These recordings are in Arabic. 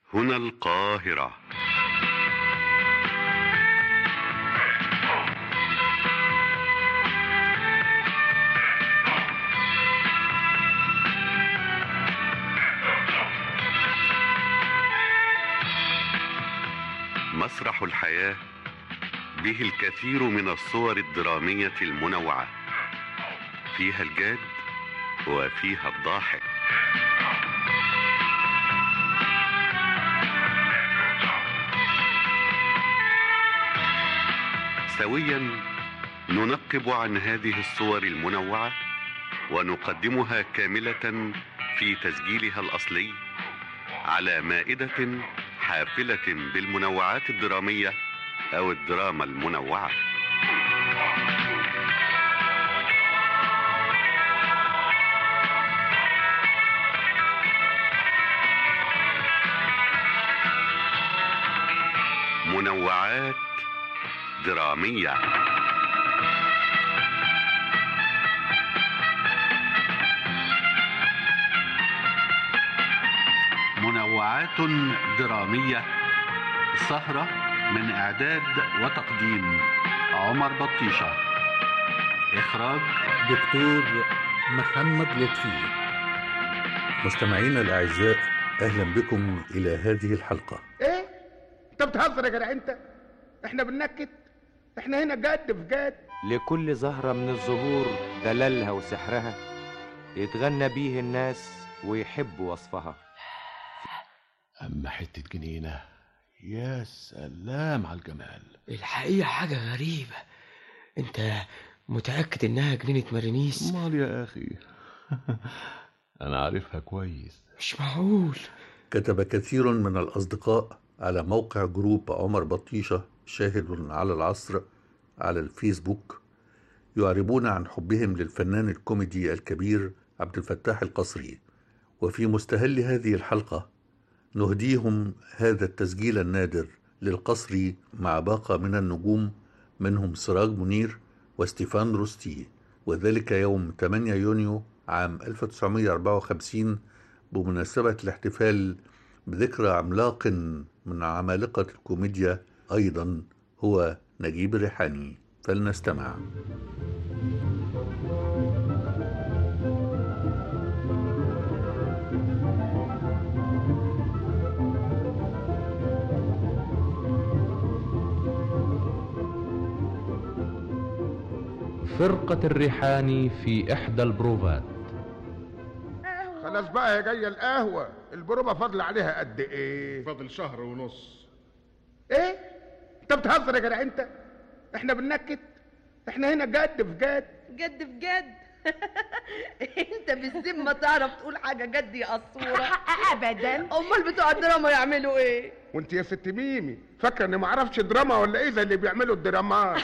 هنا القاهرة. مسرح الحياة به الكثير من الصور الدرامية المنوعة، فيها الجاد وفيها الضاحك. سويا ننقب عن هذه الصور المنوعة ونقدمها كاملة في تسجيلها الأصلي على مائدة حافلة بالمنوعات الدرامية أو الدراما المنوعة. منوعات درامية. منوعات درامية، سهرة من إعداد وتقديم عمر بطيشة، إخراج دكتور محمد لطفي. مستمعينا الأعزاء، أهلا بكم إلى هذه الحلقة. إيه؟ أنت بتهزر يا جدع أنت؟ إحنا بننكت؟ إحنا هنا جد في جد. لكل زهرة من الزهور دلالها وسحرها يتغنى بيه الناس ويحبوا وصفها. أما حتة جنينة، يا سلام على الجمال. الحقيقة حاجة غريبة. انت متأكد انها جنينة مارينيس؟ مال يا أخي أنا عارفها كويس. مش معقول. كتب كثير من الأصدقاء على موقع جروب عمر بطيشة شاهد على العصر على الفيسبوك يعربون عن حبهم للفنان الكوميدي الكبير عبد الفتاح القصري. وفي مستهل هذه الحلقة نهديهم هذا التسجيل النادر للقصري مع باقة من النجوم، منهم سراج منير وستيفان روستي، وذلك يوم 8 يونيو عام 1954 بمناسبة الاحتفال بذكرى عملاق من عمالقة الكوميديا أيضا، هو نجيب الريحاني. فلنستمع. فرقة الريحاني في إحدى البروفات. خلاص بقى يا جاية القهوة، البروفة فاضل عليها قد إيه؟ فاضل شهر ونص. إيه؟ أنت بتهزر يا جدع أنت؟ إحنا بننكت؟ إحنا هنا جد في جد. جد في جد. انت بالذمة تعرف تقول حاجة جد يا قصورة؟ ابدا. امال بتوع الدراما يعملوا ايه؟ وانت يا ست ميمي فاكره اني ما اعرفش دراما ولا ايه زي اللي بيعملوا الدرامات؟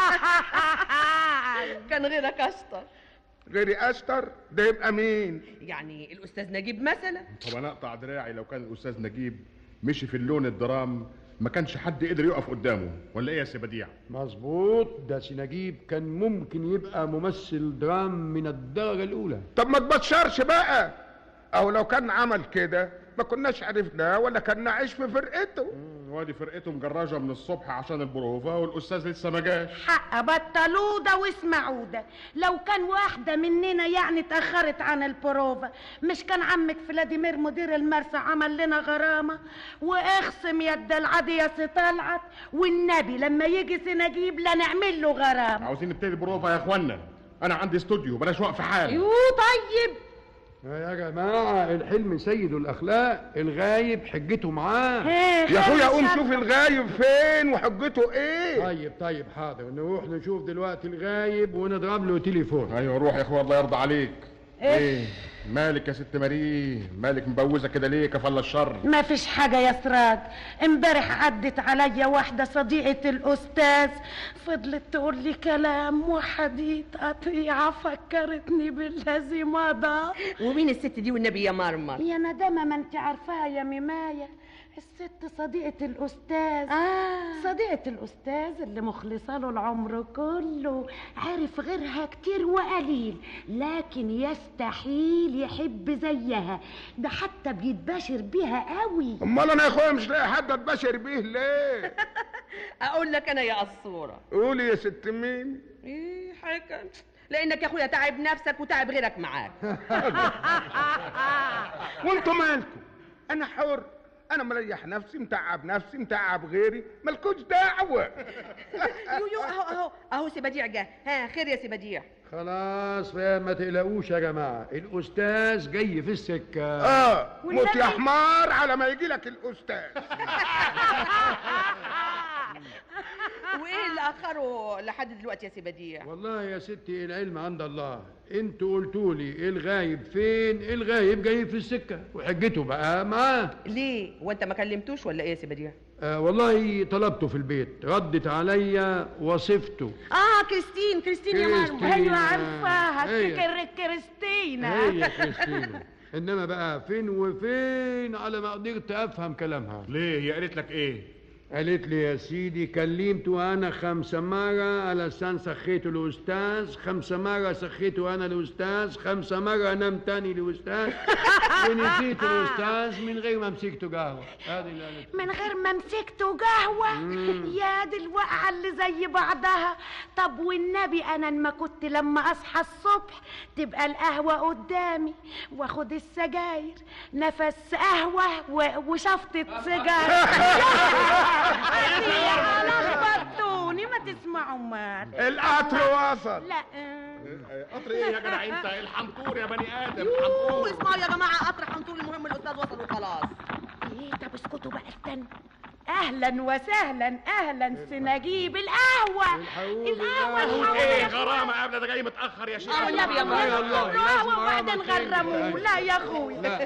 كان غيرك اشطر. غيري اشطر؟ ده يبقى مين؟ يعني الاستاذ نجيب مثلا. طب انا اقطع دراعي لو كان الاستاذ نجيب مشي في اللون الدرام ما كانش حد قدر يقف قدامه، ولا ايه يا سي بديع؟ مظبوط، ده سي نجيب كان ممكن يبقى ممثل درام من الدرجة الأولى. طب ما تبشرش بقى، أو لو كان عمل كده ما كناش عرفناه ولا كان نعيش في فرقته. وادي فرقته مجراجة من الصبح عشان البروفة والأستاذ لسه ما جاش. حق بطلوا ده واسمعوا ده. لو كان واحدة مننا يعني اتأخرت عن البروفة، مش كان عمك فلاديمير مدير المرسى عمل لنا غرامة؟ واخصم يد العادي يا سي طلعت، والنبي لما يجي سي نجيب لا نعمل له غرامة. عاوزين نبتدي البروفة يا اخوانا، أنا عندي استوديو بلاش وقف حال. يو طيب يا جماعة، الحلم سيد الأخلاق، الغايب حجته معاه. يا أخويا قوم شوف الغايب فين وحجته إيه. طيب حاضر، نروح نشوف دلوقتي الغايب ونضرب له تليفون. أيوة روح يا أخويا الله يرضى عليك. إيه مالك يا ست ماريه؟ مالك مبوزة كده ليه كفل الشر؟ ما فيش حاجة يا سراج. امبارح عدت عليا واحدة صديقة الأستاذ، فضلت تقول لي كلام وحديث قطيعة فكرتني بالذي مضى. ومين الست دي والنبي يا مرمر؟ يا ندامة ما انت عارفاها يا ميماية، الست صديقة الأستاذ. صديقة الأستاذ اللي مخلصة له العمر كله، عارف غيرها كتير وقليل، لكن يستحيل يحب زيها، ده حتى بيتباشر بيها قوي. امال انا يا اخويا مش لاقي حد اتباشر بيه ليه؟ اقول لك انا يا قصوره. قولي يا ست مين. ايه حاجه، لانك يا اخويا تعب نفسك وتعب غيرك معاك. وانتوا مالكم؟ انا حر، انا مريح نفسي، متعب نفسي، متعب غيري، مالكوش دعوه. يو اهو سي بديع جه. ها خير يا سي بديع؟ خلاص ما تقلقوش يا جماعه، الاستاذ جاي في السكه. موت يا حمار على ما يجي لك الاستاذ. وايه اللي اخره لحد دلوقتي يا سي بديع؟ والله يا ستي العلم عند الله، انتوا قلتوا لي الغايب فين؟ الغايب جاي في السكه وحجته بقى معاه. ليه؟ وانت ما كلمتوش ولا ايه يا سي بديع؟ والله طلبته في البيت، ردت عليا وصفته. كريستين يا مرمى. ايوه عارفاها، افتكر كريستينا. هي كريستينا. انما بقى فين وفين على ما قدرت افهم كلامها. ليه؟ هي قالت لك ايه؟ قالت لي يا سيدي كلمته انا 5 مرة على لسان سخيته الاستاذ، 5 مرة سخيته انا الاستاذ، 5 مرة نام تاني الاستاذ، ونسيت الاستاذ من غير ما مسكته قهوة. هذه اللي قالت. من غير ما مسكته قهوة؟ يا دي الوقعة اللي زي بعضها. طب والنبي انا ما كنت لما اصحى الصبح تبقى القهوة قدامي واخد السجاير، نفس قهوة وشفطة سجاير. لخبطوني، ما تسمعوا مال. القطر وصل. لا قطر ايه يا جدع انت؟ الحنطور يا بني ادم. اسمعوا يا جماعه، قطر حنطور، المهم الاستاذ وصل وخلاص. ايه طب اسكتوا بقى استنوا. اهلا وسهلا، اهلا سنجيب. القهوة ايه غرامه قبل ده جاي متاخر يا شيخ. النبي يا قهوة وبعدين غرموه. لا يا اخويا.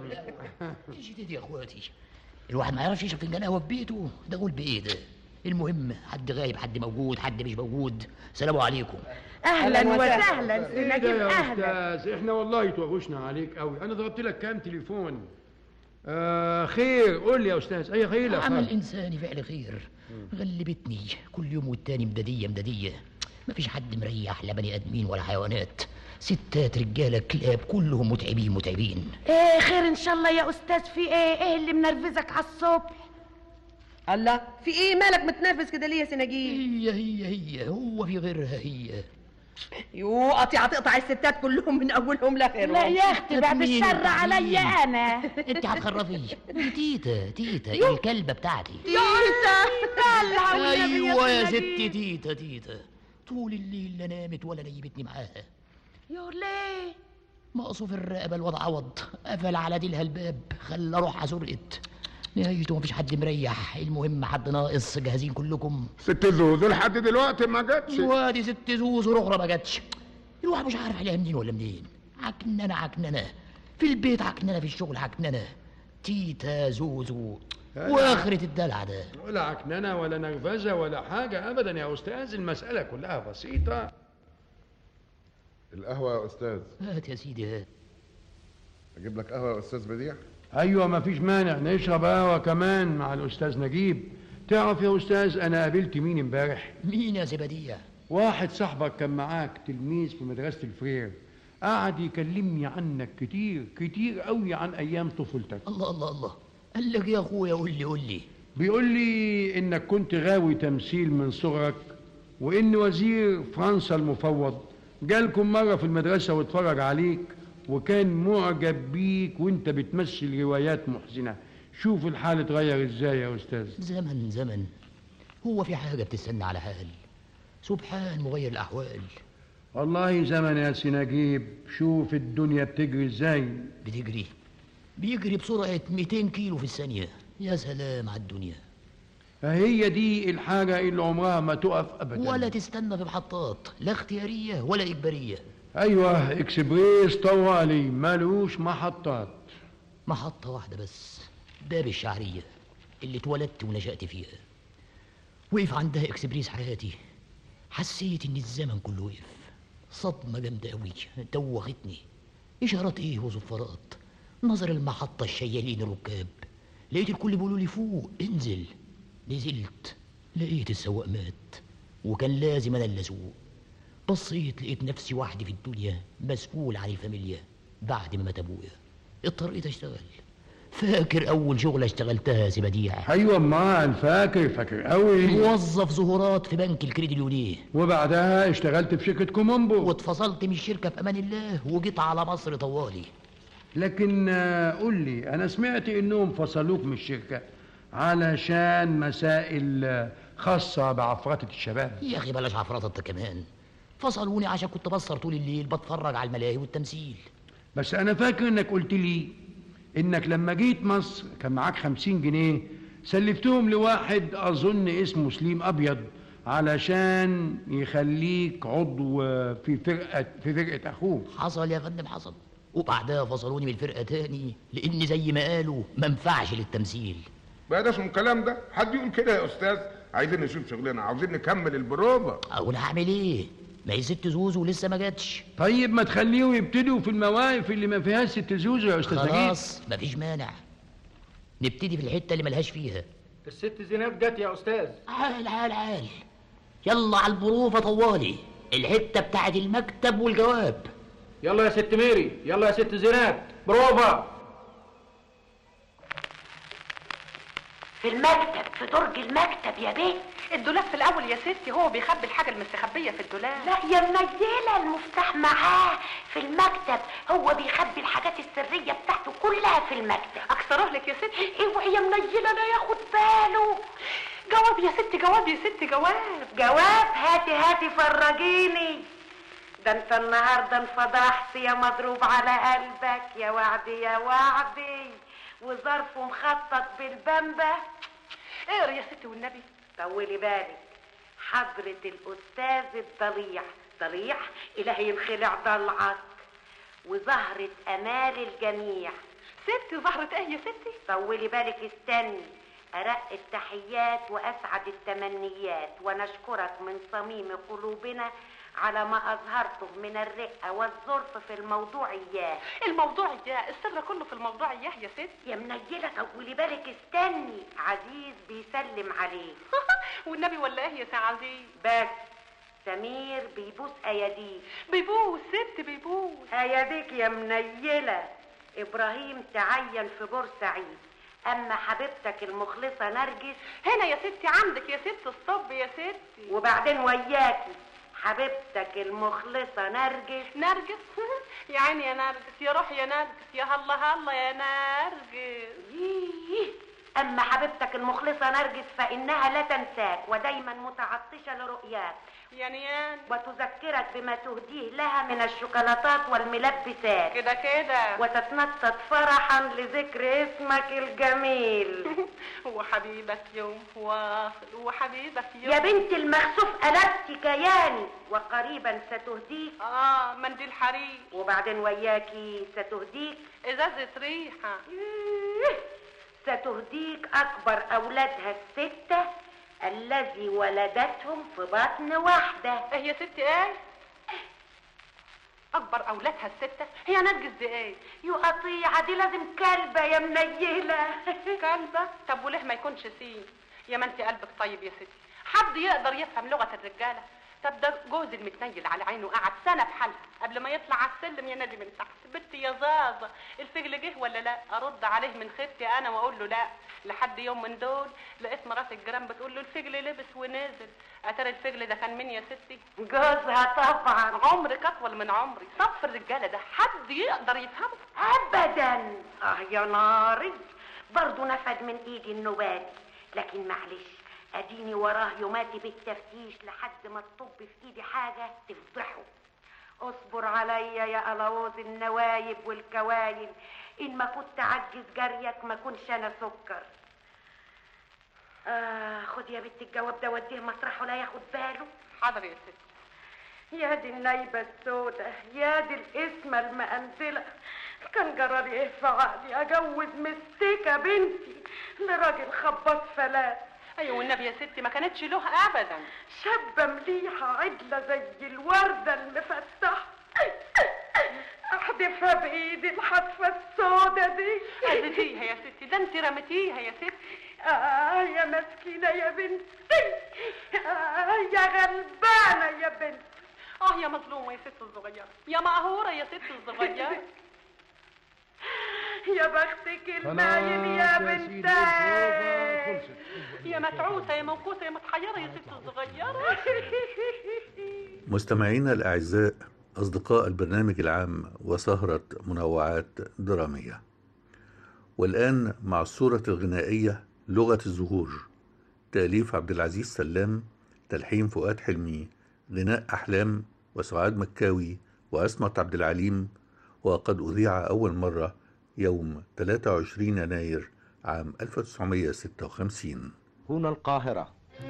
ايش يا اخواتي، الواحد ما يعرفش يشرب فنجان قهوه في بيته، ده قول بايه ده؟ المهم حد غايب، حد موجود، حد مش موجود. سلام عليكم. اهلا وسهلا سنجيب. اهلا استاذ، احنا والله توغشنا عليك قوي. انا ضربت لك كام تليفون. خير قول لي يا استاذ. اي خير؟ عمل انساني فعل خير. غلبتني كل يوم والتاني مدديه. مفيش حد مريح، لا بني ادمين ولا حيوانات، ستات رجاله كلاب، كلهم متعبين. ايه خير ان شاء الله يا استاذ؟ في ايه اللي منرفزك على الصبح؟ الله، في ايه مالك متنرفز كده ليه يا سنجيب؟ هي هو في غيرها هي. يو قطيعة تقطع الستات كلهم من اولهم لاخرهم. لا يا اختي بعد الشر عليا انا. انت هتخرفي. تيتا الكلبه بتاعتي. ايوه يا ستي تيتا طول الليل لا نامت ولا نيبتني معاها. يو ليه؟ مقصوف الرقبه الوضع عوض، قفل على ديلها الباب، خلى روحها سرقت. نهايته مفيش حد مريح. المهم حد ناقص؟ جاهزين كلكم؟ ست زوزو لحد دلوقتي ما جاتش. وادي ست زوزو الاخرى ما جاتش. الواحد مش عارف عليها منين ولا منين. عكننه في البيت، عكننه في الشغل، عكننه. تيتا زوزو واخرة الدلع ده. ولا عكننه ولا نرفزه ولا حاجه ابدا يا استاذ، المساله كلها بسيطه. القهوه يا استاذ. هات يا سيدي هات. اجيب لك قهوه يا استاذ بديع؟ ايوه مفيش مانع، نشرب قهوه كمان مع الاستاذ نجيب. تعرف يا استاذ انا قابلت مين امبارح؟ مين يا زبديه؟ واحد صاحبك كان معاك تلميذ في مدرسه الفرير، قعد يكلمني عنك كتير قوي عن ايام طفولتك. الله قال لك يا اخويا قول لي. بيقول لي انك كنت غاوي تمثيل من صغرك، وان وزير فرنسا المفوض جالكم مره في المدرسه واتفرج عليك وكان معجب بيك وانت بتمثل روايات محزنه. شوف الحال اتغير ازاي يا استاذ. زمن هو في حاجه بتستنى على حال؟ سبحان مغير الاحوال. والله زمن يا سنجيب. شوف الدنيا بتجري ازاي. بيجري بسرعه 200 كيلو في الثانيه. يا سلام على الدنيا. هي دي الحاجه اللي عمرها ما تقف ابدا ولا تستنى في محطات، لا اختياريه ولا اجباريه. ايوه اكسبريس طوالي مالوش محطات. محطه واحده بس، باب الشعريه اللي اتولدت ونشأت فيها. وقف عندها اكسبريس حياتي. حسيت ان الزمن كله وقف. صدمه جامده قوي دوختني. اشارات ايه وصفارات، نظر المحطه الشيالين الركاب، لقيت الكل بيقولوا لي فوق انزل. نزلت لقيت السواق مات وكان لازم انا اللي اسوق. بصيت لقيت نفسي وحدي في الدنيا مسؤول عن الفاميليا بعد ما مات ابويا. اضطريت اشتغل. فاكر اول شغله اشتغلتها يا سي بديع؟ ايوه امال فاكر قوي. موظف زهورات في بنك الكريدي اليونيه. وبعدها اشتغلت في شركه كومومبو واتفصلت من الشركه في امان الله وجيت على مصر طوالي. لكن قول لي، انا سمعت انهم فصلوك من الشركه علشان مسائل خاصه بعفرطه الشباب. يا اخي بلاش عفرطه انت كمان. فصلوني عشان كنت بسهر طول الليل بتفرج على الملاهي والتمثيل. بس انا فاكر انك قلت لي انك لما جيت مصر كان معاك 50 جنيه سلفتهم لواحد اظن اسمه سليم ابيض علشان يخليك عضو في فرقه اخوه. حصل يا فندم حصل. وبعدها فصلوني من الفرقه تاني لان زي ما قالوا ما ينفعش للتمثيل. بقى ده اسمه الكلام ده؟ حد يقول كده يا استاذ؟ عايزين نشوف شغلنا، عاوزين نكمل البروفه. اقول هعمل ايه؟ ما هي ست زوزو لسه ما جاتش. طيب ما تخليهم يبتدوا في المواقف اللي ما فيهاش ست زوزو يا استاذ نجيب. خلاص مفيش مانع. نبتدي في الحته اللي ملهاش فيها. الست زينب جت يا استاذ. عال يلا على البروفه طوالي. الحته بتاعت المكتب والجواب. يلا يا ست ميري، يلا يا ست زينب، بروفه. في المكتب، في درج المكتب يا بيه. الدولاب في الاول يا ستي، هو بيخبي الحاجه المستخبيه في الدولاب. لا يا منيله، المفتاح معاه في المكتب، هو بيخبي الحاجات السريه بتاعته كلها في المكتب. اكسره لك يا ستي. اوعي يا منيله لا ياخد باله. جواب يا ستي، جواب يا ستي، جواب. هاتي فرجيني. ده انت النهارده انفضحت يا مضروب على قلبك يا وعدي وظرف مخطط بالبمبه. اقرا يا ستي والنبي. طولي بالك. حضرة الأستاذ ضليع إلهي ينخلع ضلعك وزهرة أمال الجميع. ستي زهرة ايه يا ستي؟ طولي بالك استني. أرق التحيات وأسعد التمنيات ونشكرك من صميم قلوبنا على ما أظهرته من الرقة والظرف في الموضوعيات. الموضوعيات؟ السر كله في الموضوعيات يا ست. يا منيلة طولي بالك استني. عزيز بيسلم عليك. والنبي ولا ايه يا سي عزيز؟ بس سمير بيبوس اياديك. بيبوس ست بيبوس اياديك يا منيلة. إبراهيم تعين في بورسعيد. أما حبيبتك المخلصة نرجس هنا يا ستي عندك يا ست الصب يا ستي. وبعدين وياكي حبيبتك المخلصة نرجس. يا عيني يا نرجس، يا روح يا نرجس، يا هلا يا نرجس. أما حبيبتك المخلصة نرجس فإنها لا تنساك ودايما متعطشة لرؤياك يعني وتذكرك بما تهديه لها من الشوكولاتات والملبسات كده وتتنطط فرحا لذكر اسمك الجميل. وحبيبك يوم واصل وحبيبك يوم. يا بنت المخسوف قلبتي كياني وقريبا ستهديك منديل حرير. وبعدين وياكي ستهديك ازازة ريحة. ستهديك أكبر أولادها الستة الذي ولدتهم في بطن واحدة. ايه يا ستي ايه؟ أكبر أولادها الستة؟ هي نرجس دي ايه؟ قطيعة دي لازم كلبة يا منيلة. كلبة؟ طب وليه ما يكونش سين؟ يا ما انت قلبك طيب يا ستي. حد يقدر يفهم لغة الرجالة؟ طب ده جوز المتنيل على عينه قعد سنة بحالها قبل ما يطلع على السلم ينادي من تحت. بنتي يا زازة الفجل جه ولا لا؟ ارد عليه من خيبتي انا واقول له لا. لحد يوم من دول لقيت مرات الجيران بتقول له الفجل لبس ونزل. اتاري الفجل ده كان مين يا ستي؟ جوزها طبعا. عمرك اطول من عمري. صف الرجالة ده حد يقدر يفهمه؟ ابدا. يا ناري برضه نفد من ايدي النبات. لكن معلش اديني وراه يوماتي بالتفتيش لحد ما تطب في ايدي حاجه تفضحه. اصبر عليا يا قلاوظ النوايب والكوايب. ان ما كنت عجز جريك ما كنش انا سكر. خد يا بنت الجواب ده وديه مطرحه لا ياخد باله. حاضر يا ستي. يا دي النايبه السودة، يا دي الاسمه المقندله. كان جرالي ايه في عقلي اجوز مستيكه بنتي لراجل خباط فلات. ايوه والنبي يا ستي ما كانتش له ابدا. شابه مليحه عدله زي الورده المفتحه. احدفها بايدي الحدفه السودة دي. اذيتيها يا ستي، ده انت رميتيها يا ستي. يا مسكينه يا بنتي، يا غلبانه يا بنتي. يا مظلومه يا ست الصغيره، يا مقهوره يا ست الصغيره. يا بختك المايل يا بنتي، يا متعوسه يا موقوسه يا متحيره يا ست الصغيره. مستمعينا الأعزاء، أصدقاء البرنامج العام وسهرة منوعات درامية، والآن مع الصورة الغنائية لغة الزهور، تأليف عبد العزيز سلام، تلحين فؤاد حلمي، غناء أحلام وسعاد مكاوي وأسمت عبد العليم، وقد أذيع أول مرة يوم 23 يناير عام 1956 هنا القاهرة.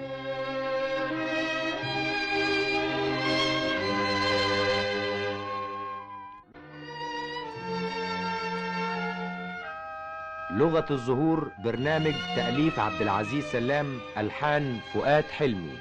لغة الزهور برنامج تأليف عبد العزيز سلام، ألحان فؤاد حلمي.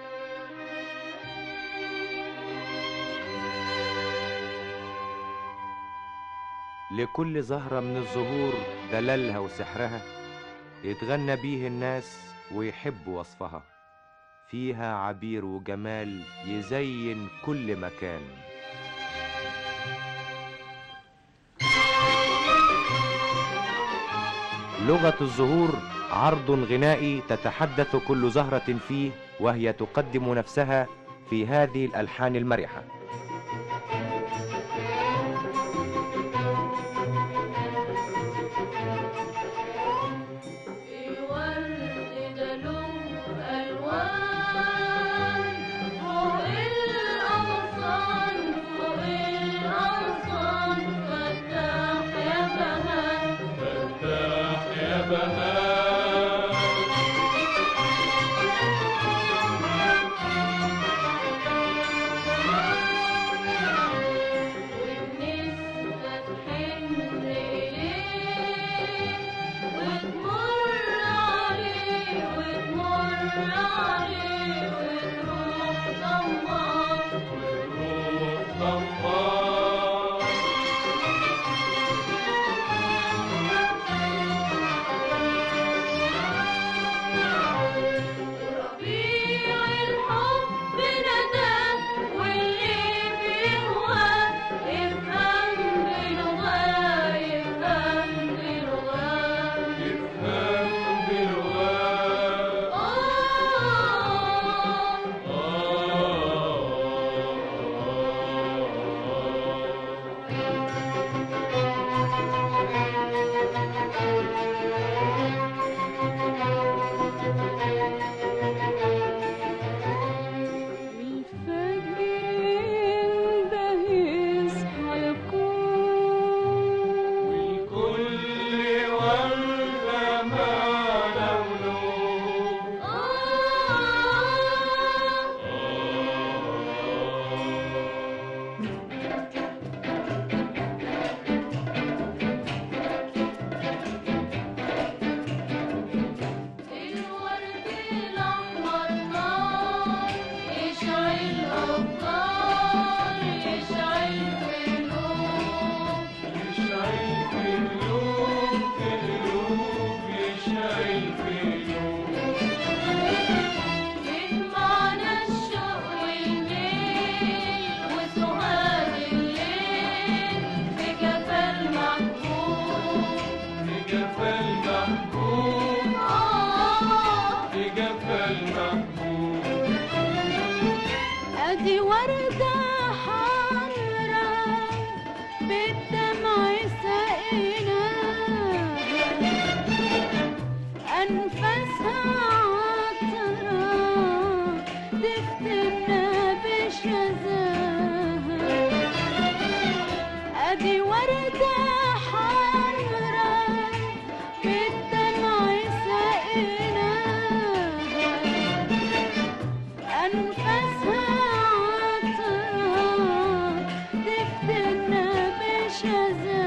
لكل زهرة من الزهور دلالها وسحرها، يتغنى بيه الناس ويحبوا وصفها، فيها عبير وجمال يزين كل مكان. لغة الزهور عرض غنائي تتحدث كل زهرة فيه وهي تقدم نفسها في هذه الألحان المرحة.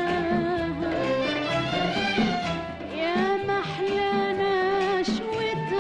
يا محلى نشوة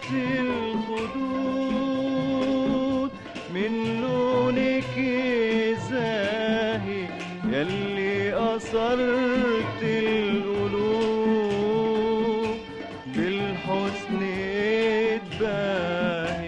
الخدود من لونك زاهي يلي أثرت القلوب بالحسن اتباهي.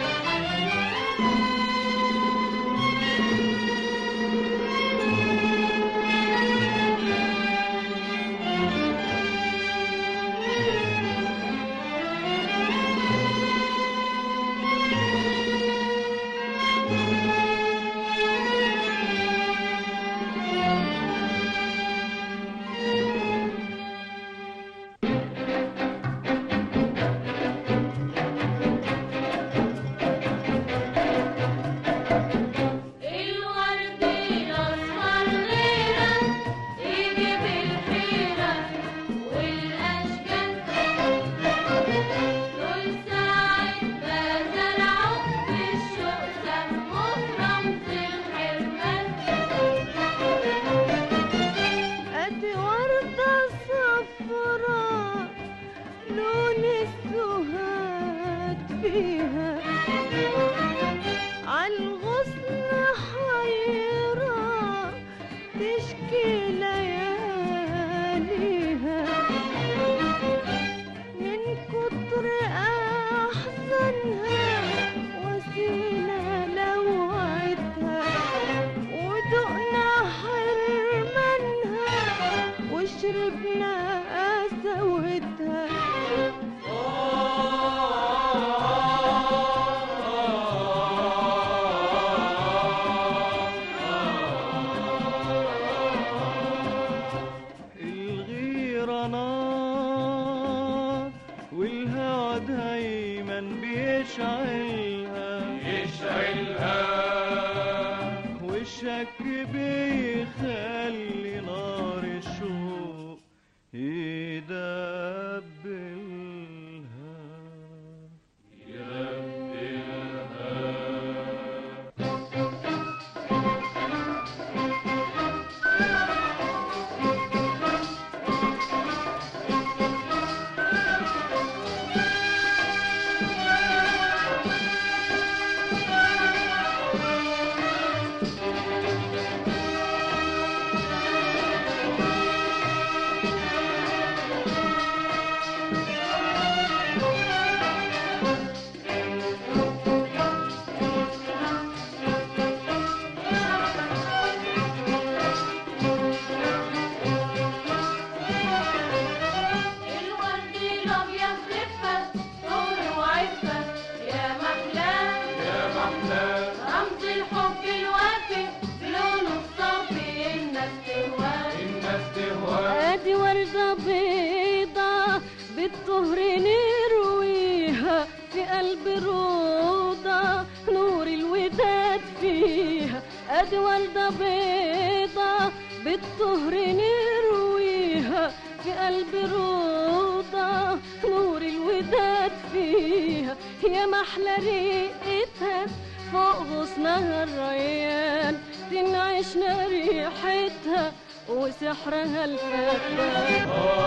وسحرها الفتان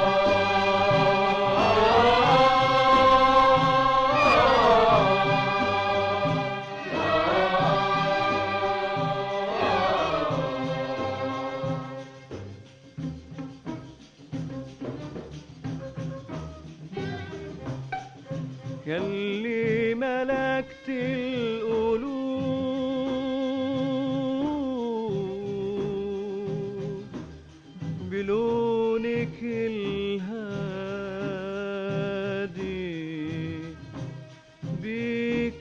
يلي ملكت القلوب بلونك الهادي بيك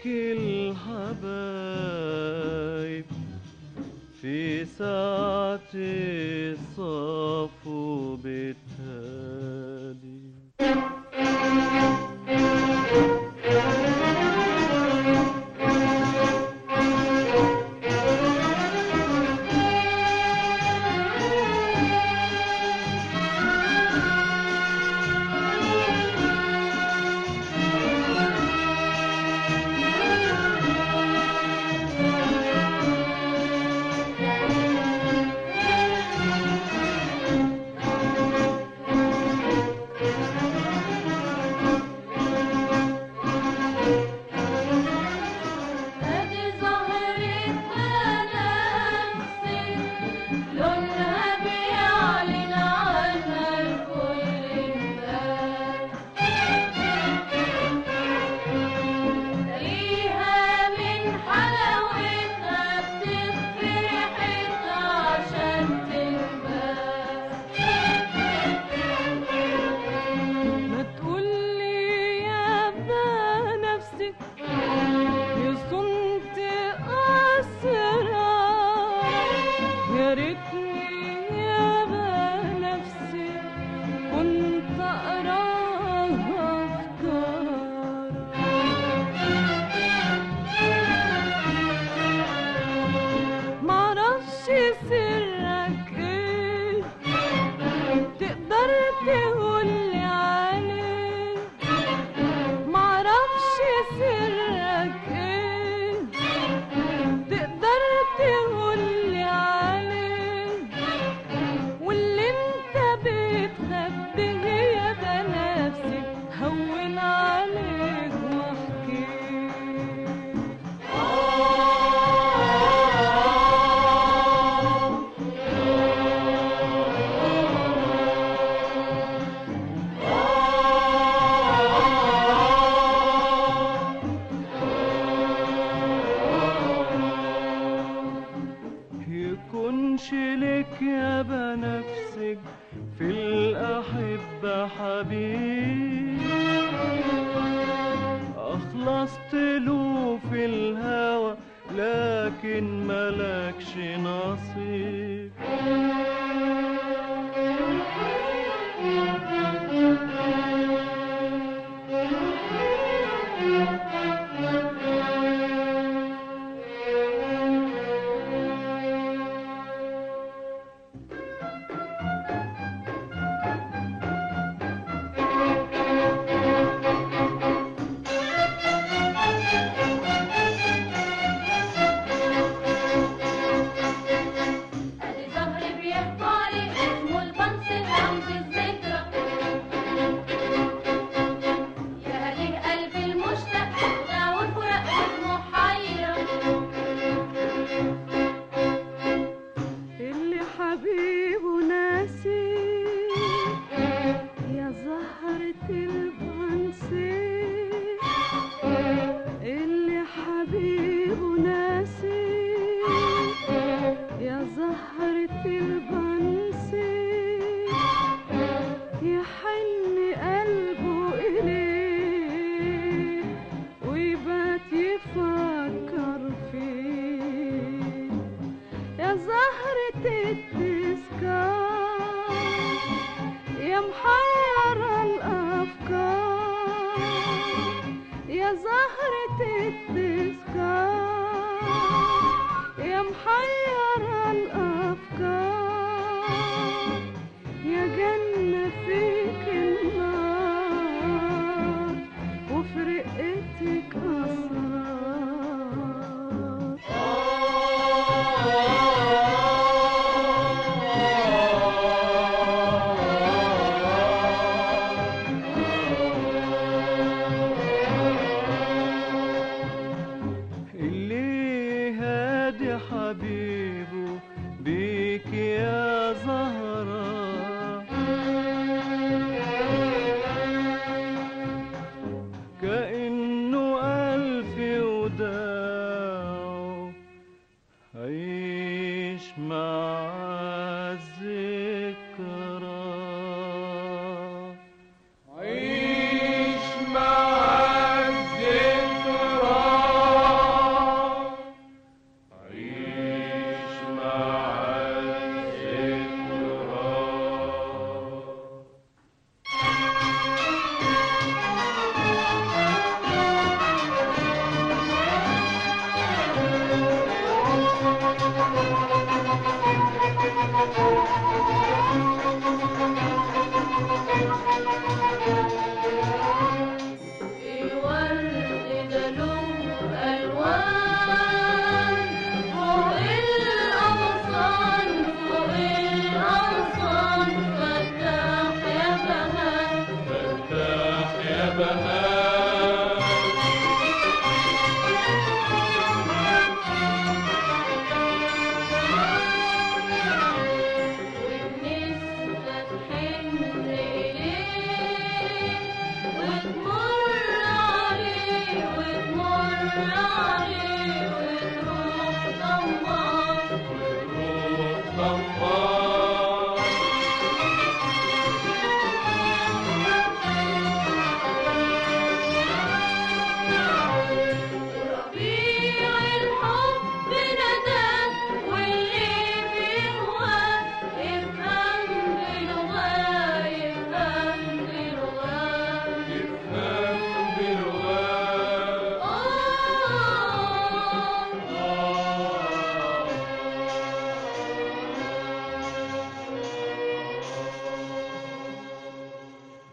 الحبايب في ساعة الصفو بتهادي. تقولي عليه معرفش سرك ايه، تقدر تقولي عليه واللي انت بتخبيه يا بنفسي هون عليك واحكي. يكونش لك يا بنفسك في الأحبة حبيب، أخلصت له في الهوى لكن ملكش نصيب. ادي زهر بيحضري اسمه البنس رمز الذكرى، يا هديه قلبي المشتاق غاوي الفراق اسمه حيرة. اللي حبيبه ناسي يا زهرة البنسي، اللي حبيبه ناسي يا زهرة البنسي، يحن قلبه إليه ويبات يفكر فيه، يا زهرة التذكار يا محيرة الأفكار، يا زهرة التذكار يا محيرة الأفكار، يا جنة فيك النار وفي رقتك اللي هادي حبيبه بيك يا زهرة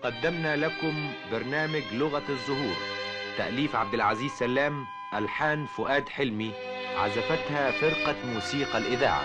قدمنا لكم برنامج لغة الزهور، تأليف عبد العزيز سلام، ألحان فؤاد حلمي، عزفتها فرقة موسيقى الإذاعة.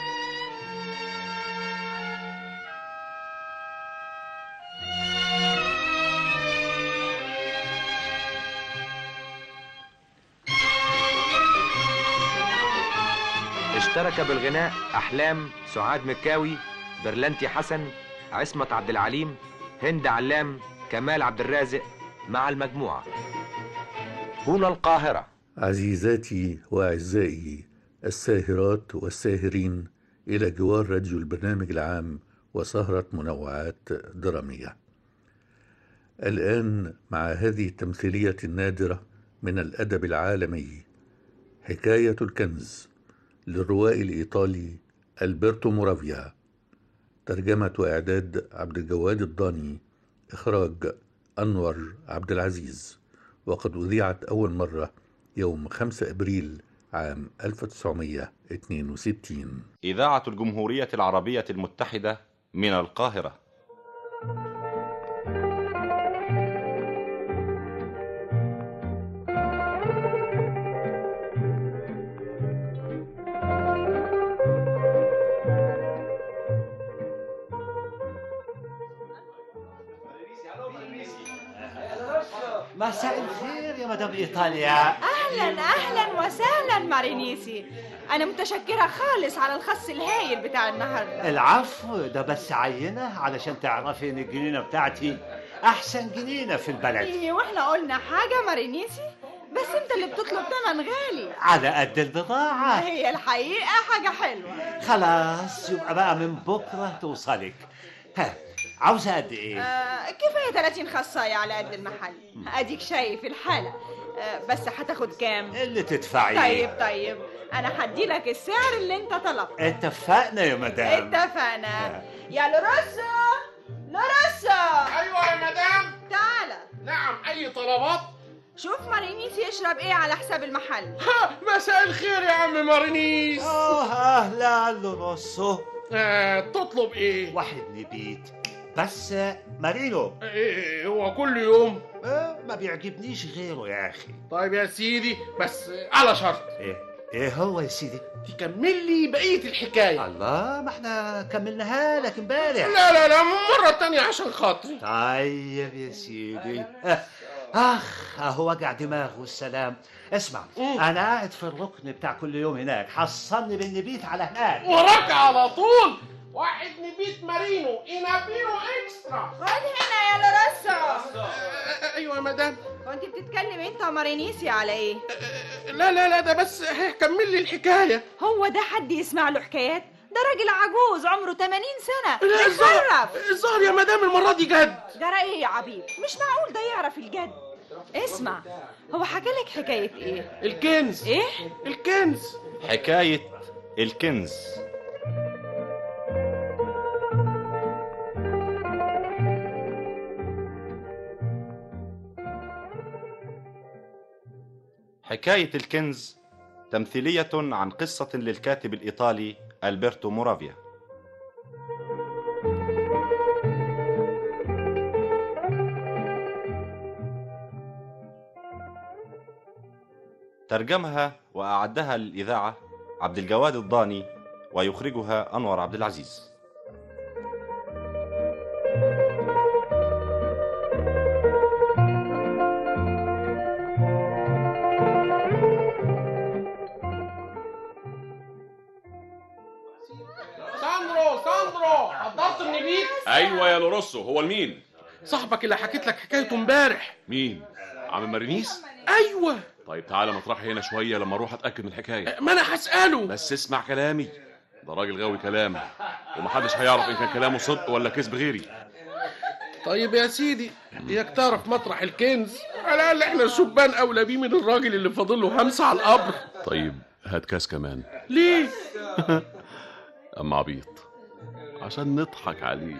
اشترك بالغناء أحلام سعاد مكاوي، برلنتي حسن، عصمت عبد العليم، هند علام، كمال عبد الرازق مع المجموعة. هنا القاهرة. عزيزاتي وأعزائي الساهرات والساهرين إلى جوار راديو البرنامج العام وسهرة منوعات درامية. الآن مع هذه التمثيلية النادرة من الأدب العالمي، حكاية الكنز للروائي الإيطالي ألبرتو مورافيا، ترجمة وإعداد عبد الجواد الضاني، إخراج أنور عبد العزيز، وقد أذيعت أول مرة يوم 5 أبريل عام 1962. إذاعة الجمهورية العربية المتحدة من القاهرة. مساء الخير يا مدام إيطاليا. أهلا أهلا وسهلا مارينيسي، أنا متشكرة خالص على الخس الهايل بتاع النهاردة. العفو، ده بس عينة علشان تعرفي إن الجنينة بتاعتي أحسن جنينة في البلد. إيه وإحنا قلنا حاجة مارينيسي؟ بس أنت اللي بتطلب تمن غالي. على قد البضاعة. هي الحقيقة حاجة حلوة. خلاص يبقى بقى من بكرة توصلك. ها، عاوزة قد إيه؟ كفاية 30 خصاية على قد المحل. أديك شايف الحالة. بس هتاخد كام؟ اللي تدفعيه. طيب أنا هديلك السعر اللي أنت طلبته. اتفقنا يا مدام. اتفقنا. يا لوراسو لوراسو. أيوة يا مدام. تعالى. نعم، أي طلبات؟ شوف مارينيس يشرب ايه على حساب المحل. مساء الخير يا عم مارينيس. أهلا لوراسو. تطلب ايه؟ واحد نبيت بس مارينو. إيه هو كل يوم؟ ما بيعجبنيش غيره يا أخي. طيب يا سيدي، بس على شرط. ايه هو يا سيدي؟ تكمل لي بقية الحكاية. الله، ما احنا كملناها لك امبارح. لا مرة تانية عشان خاطري. طيب يا سيدي. اهو وجع دماغ والسلام. اسمع، انا قاعد في الركن بتاع كل يوم هناك، حصلني بالنبيت على هناك. وراك على طول. واحد نبيت مارينو إنابيرو إكسترا. خد هنا يا لوراسو. أيوة يا مدام. كنت بتتكلم أنت ومارينيسي على إيه؟ لا ده بس كمل لي الحكاية. هو ده حد يسمع له حكايات؟ ده راجل عجوز عمره 80 سنة. الظاهر يا مدام المرة دي جد. جرى إيه يا عبيد؟ مش معقول ده يعرف الجد. اسمع، هو حكى لك حكاية إيه؟ الكنز. إيه؟ الكنز. حكاية الكنز. حكاية الكنز تمثيلية عن قصة للكاتب الإيطالي ألبرتو مورافيا. ترجمها وأعدها للإذاعة عبد الجواد الضاني، ويخرجها أنور عبد العزيز. ساندرو حضرت النبيت؟ ايوه يا لوروسو. هو المين؟ صاحبك اللي حكيت لك حكايته امبارح. مين؟ عم مارينيس؟ ايوه. طيب تعالى مطرحي هنا شويه لما اروح اتاكد من الحكايه. ما انا هساله. بس اسمع كلامي، ده راجل غاوي كلام ومحدش هيعرف ان كان كلامه صدق ولا كذب غيري. طيب يا سيدي، اياك تعرف مطرح الكنز؟ على الاقل احنا الشبان اولى بيه من الراجل اللي فاضل له همسه على القبر. طيب هات كاس كمان. ليه؟ اما عبيط عشان نضحك عليه.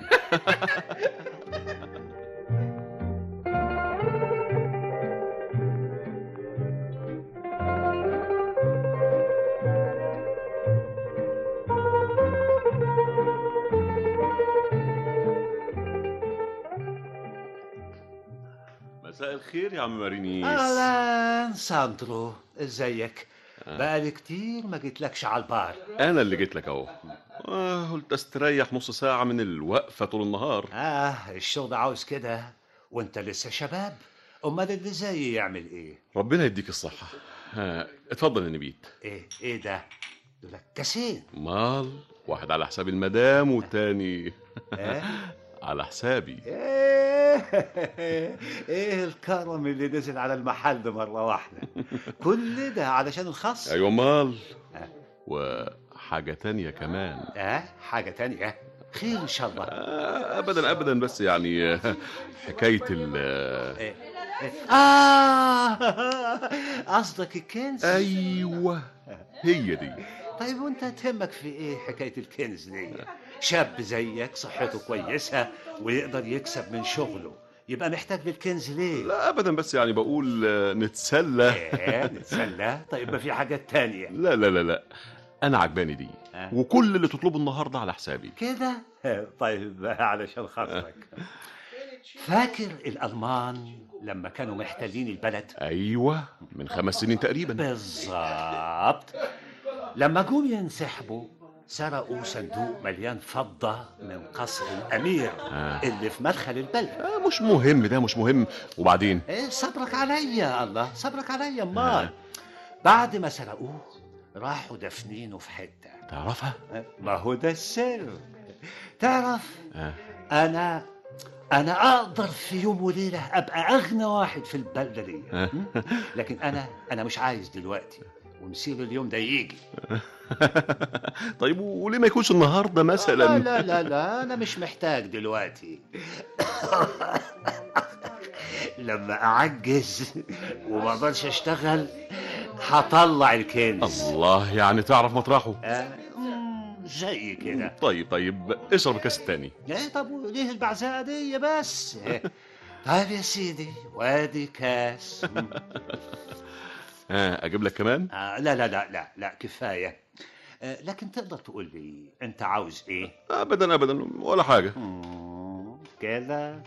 مساء الخير يا عم مارينيس. اهلا ساندرو، ازيك؟ بقالي كتير ما جيتلكش على البار. انا اللي جيت لك اهو. قلت استريح نص ساعة من الوقفة طول النهار. الشغل عاوز كده وانت لسه شباب. امال اللي زيي يعمل ايه؟ ربنا يديك الصحة. اتفضل يا نبيت. ايه ده؟ دول كاسين. مال واحد على حساب المدام والتاني على حسابي. ايه الكرم اللي نزل على المحل مرة واحدة؟ كل ده علشان الخص؟ ايوه مال. وحاجة تانية كمان. حاجة تانية؟ خير ان شاء الله. ابدا ابدا، بس يعني حكاية قصدك الكنز؟ ايوه هي دي. طيب وانت تهمك في ايه حكاية الكنز دي؟ شاب زيك صحته كويسة ويقدر يكسب من شغله، يبقى محتاج للكنز ليه؟ لا ابدا، بس يعني بقول نتسلى. نتسلى؟ طيب ما في حاجات تانية. لا لا لا لا، انا عجباني دي. وكل اللي تطلبه النهارده على حسابي كده. طيب علشان خاطرك، فاكر الألمان لما كانوا محتلين البلد؟ ايوه، من 5 سنين تقريبا. بالظبط. لما جم ينسحبوا سرقوا صندوق مليان فضة من قصر الأمير اللي في مدخل البلد. مش مهم ده، مش مهم. وبعدين؟ صبرك عليا، الله صبرك عليا. امال بعد ما سرقوه راحوا دفنينه في حتة تعرفها؟ ما هو ده السر. تعرف أنا أقدر في يوم وليلة أبقى أغنى واحد في البلدة دي. لكن أنا مش عايز دلوقتي، ونسيب اليوم ده يجي. طيب وليه ما يكونش النهارده مثلا؟ لا لا لا، أنا مش محتاج دلوقتي. لما أعجز وما اقدرش أشتغل هطلع الكنز. الله، يعني تعرف مطرحه؟ زي كده. طيب اشرب الكاس التاني. طب وليه البعزقة دي بس؟ طيب يا سيدي، وادي كاس. اجيب لك كمان؟ لا لا لا لا لا، كفايه. لكن تقدر تقول لي انت عاوز ايه؟ ابدا ابدا ولا حاجه. كده.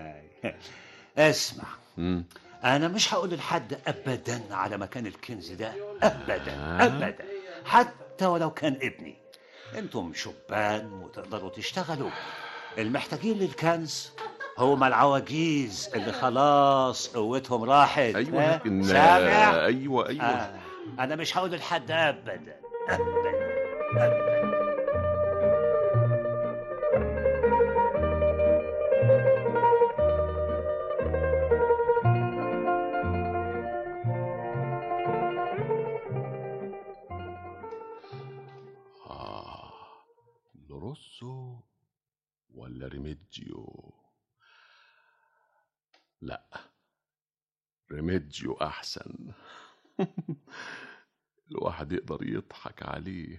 اسمع، انا مش هقول لحد ابدا على مكان الكنز ده، ابدا ابدا، حتى ولو كان ابني. انتم شبان وتقدروا تشتغلوا. المحتاجين للكنز هما العواجيز اللي خلاص قوتهم راحت. ايوه لكن سامع؟ ايوه انا مش هقول لحد ابدا ابدا ابدا. لوروسو ولا ريميديو؟ لا، ريميديو احسن. الواحد يقدر يضحك عليه.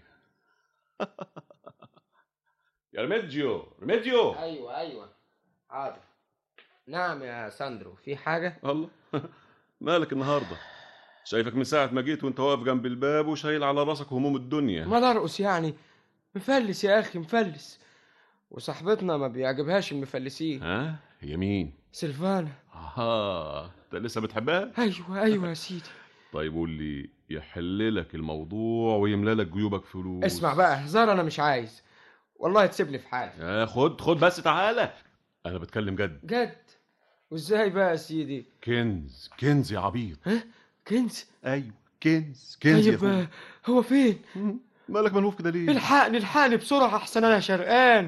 يا ريميديو. ايوه حاضر. نعم يا ساندرو، في حاجه؟ الله، مالك النهارده؟ شايفك من ساعه ما جيت وانت واقف جنب الباب وشايل على راسك هموم الدنيا. ما نرقص يعني؟ مفلس يا اخي، مفلس. وصاحبتنا ما بيعجبهاش المفلسين. هي مين؟ سيلفانا. انت لسه بتحبها؟ ايوه يا سيدي. طيب قول لي يحل لك الموضوع ويملى لك جيوبك فلوس. اسمع بقى، هزار انا مش عايز والله، تسيبني في حالي. خد بس تعالى، انا بتكلم جد. وازاي بقى يا سيدي؟ كنز يا عبيط. كنز؟ ايوه كنز. طيب هو فين؟ مالك ملهوف كده ليه؟ الحقني بسرعه، احسن انا شرقان.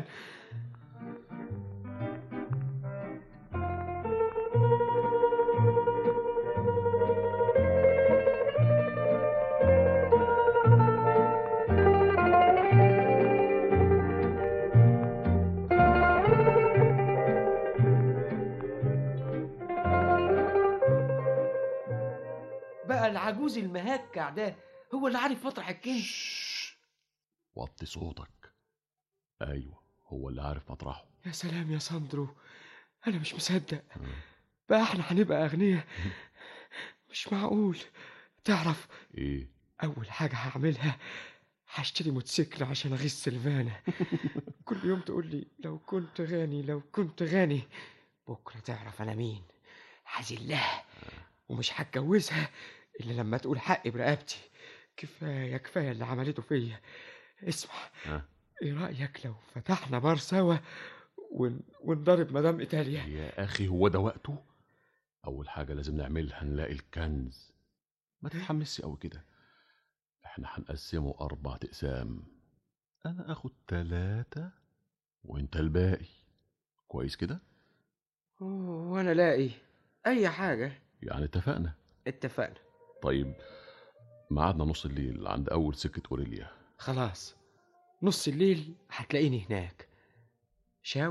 بقى العجوز المهكع ده هو اللي عارف مطرح الكنز؟ وطي صوتك. ايوه هو اللي عارف مطرحه. يا سلام يا ساندرو، انا مش مصدق. بقى احنا هنبقى اغنياء؟ مش معقول. تعرف ايه اول حاجه هعملها؟ هشتري موتوسيكل عشان اغيظ سيلفانا. كل يوم تقول لي لو كنت غني. بكره تعرف انا مين. هذلها ومش هتجوزها الا لما تقول حقي برقبتي. كفايه اللي عملته فيا. اسمع، ايه رايك لو فتحنا بار سوا ونضرب مدام ايطاليا؟ يا اخي هو ده وقته؟ اول حاجه لازم نعملها نلاقي الكنز. ما تتحمسش قوي كده. احنا هنقسمه 4 اقسام، انا اخد 3 وانت الباقي. كويس كده؟ وانا لاقي اي حاجه. يعني اتفقنا. طيب ميعادنا نص الليل عند اول سكه اوريليا. خلاص، نص الليل هتلاقيني هناك. شاو.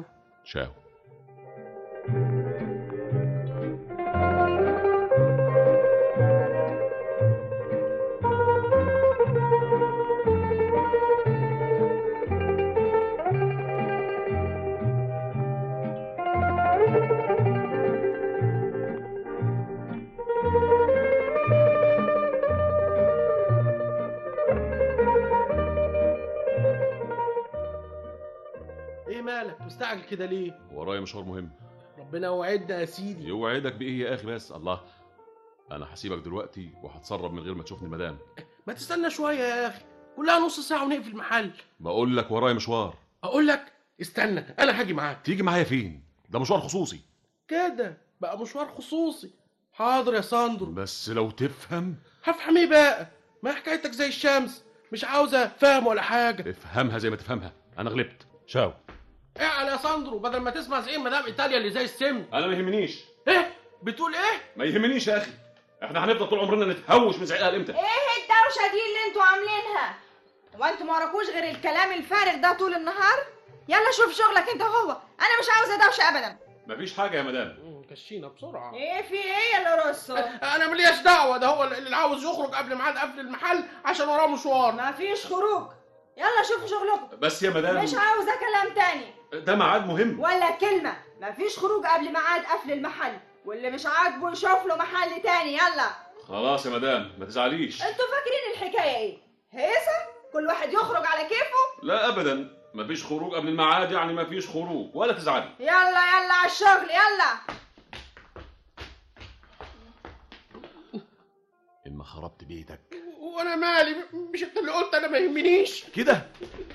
ايه مالك مستعجل كده ليه؟ ورايا مشوار مهم. ربنا يوعدنا يا سيدي. يوعدك بايه يا اخي بس؟ الله، انا هسيبك دلوقتي وهتسرب من غير ما تشوفني المدام. ما تستنى شويه يا اخي، كلها نص ساعه ونقفل المحل. بقول لك ورايا مشوار. اقول لك استنى، انا هاجي معاك. تيجي معايا فين؟ ده مشوار خصوصي. كده بقى مشوار خصوصي. حاضر يا ساندرو. بس لو تفهم. هفهم ايه بقى؟ ما حكايتك زي الشمس، مش عاوزه فهم ولا حاجه. افهمها زي ما تفهمها. انا غلبت. شاو. اعلى يا ساندرو بدل ما تسمع زعيم مدام ايطاليا اللي زي السم. انا ما يهمنيش. ايه بتقول ايه؟ ما يهمنيش يا اخي. احنا هنفضل طول عمرنا نتهوش من زعيقها امتى؟ ايه الدوشه دي اللي انتوا عاملينها؟ هو انتوا ما وراكوش غير الكلام الفارغ ده طول النهار؟ يلا شوف شغلك انت وهو، انا مش عاوزه دوشه ابدا. مفيش حاجه يا مدام. كشينا بسرعه. ايه في ايه يا لوروسو؟ انا ملياش دعوه، ده هو اللي عاوز يخرج قبل ميعاد قفل المحل عشان وراه مشوار. مفيش خروج، يلا شوفوا شغلكم. بس يا مدام مش عاوزه كلام تاني. ده ميعاد مهم. ولا كلمه، مفيش خروج قبل ميعاد قفل المحل، واللي مش عاجبه يشوف له محل تاني. يلا خلاص يا مدام ما تزعليش. انتوا فاكرين الحكايه ايه؟ هيصه كل واحد يخرج على كيفه؟ لا ابدا، مفيش خروج قبل الميعاد يعني مفيش خروج، ولا تزعلي. يلا على الشغل يلا. إما خربت بيتك. وانا مالي؟ مش انت اللي قلت انا ما يهمنيش كده؟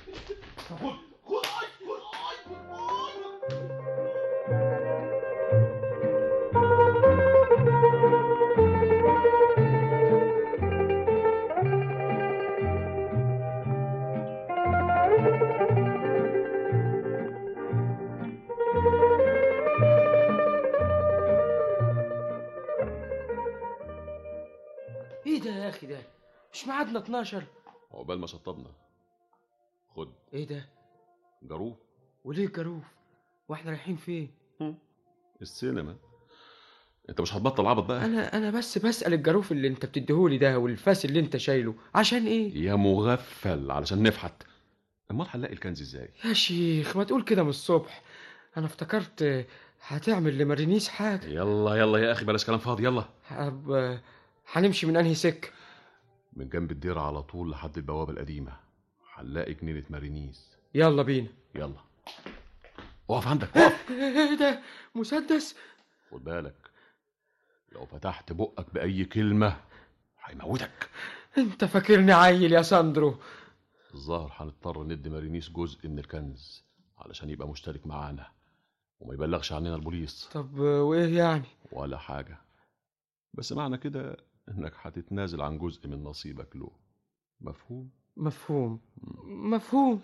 ايه ده يا اخي؟ ده مش ميعادنا 12. عقبال ما شطبنا. خد. ايه ده؟ جاروف. وليه جاروف؟ واحنا رايحين فين؟ السينما. انت مش هتبطل عبط بقى. انا بس بسأل الجاروف اللي انت بتديهولي ده والفاس اللي انت شايله عشان ايه؟ يا مغفل علشان نفحت. امال هنلاقي الكنز ازاي؟ يا شيخ ما تقول كده من الصبح. انا افتكرت هتعمل لمارينيس حاجه. يلا يا اخي بلاش كلام فاضي. يلا. هنمشي من انهي سكه؟ من جنب الدير على طول لحد البوابه القديمه هنلاقي جنينه مارينيس. يلا بينا. يلا. اقف عندك اقف. ايه ده؟ مسدس؟ خد بالك لو فتحت بقك باي كلمه هيموتك. انت فاكرني عيل يا ساندرو؟ الظاهر هنضطر ندي مارينيس جزء من الكنز علشان يبقى مشترك معانا وما يبلغش عننا البوليس. طب وايه يعني؟ ولا حاجه، بس معنى كده انك هتتنازل عن جزء من نصيبك له. مفهوم؟ مفهوم.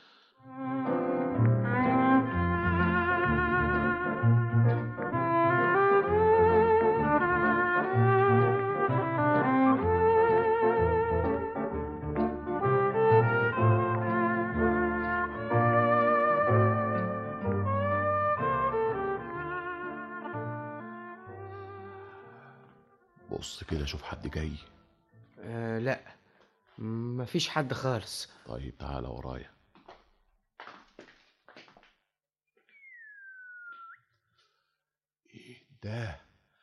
بص كده شوف حد جاي. لا مفيش حد خالص. طيب تعالى ورايا. ايه ده؟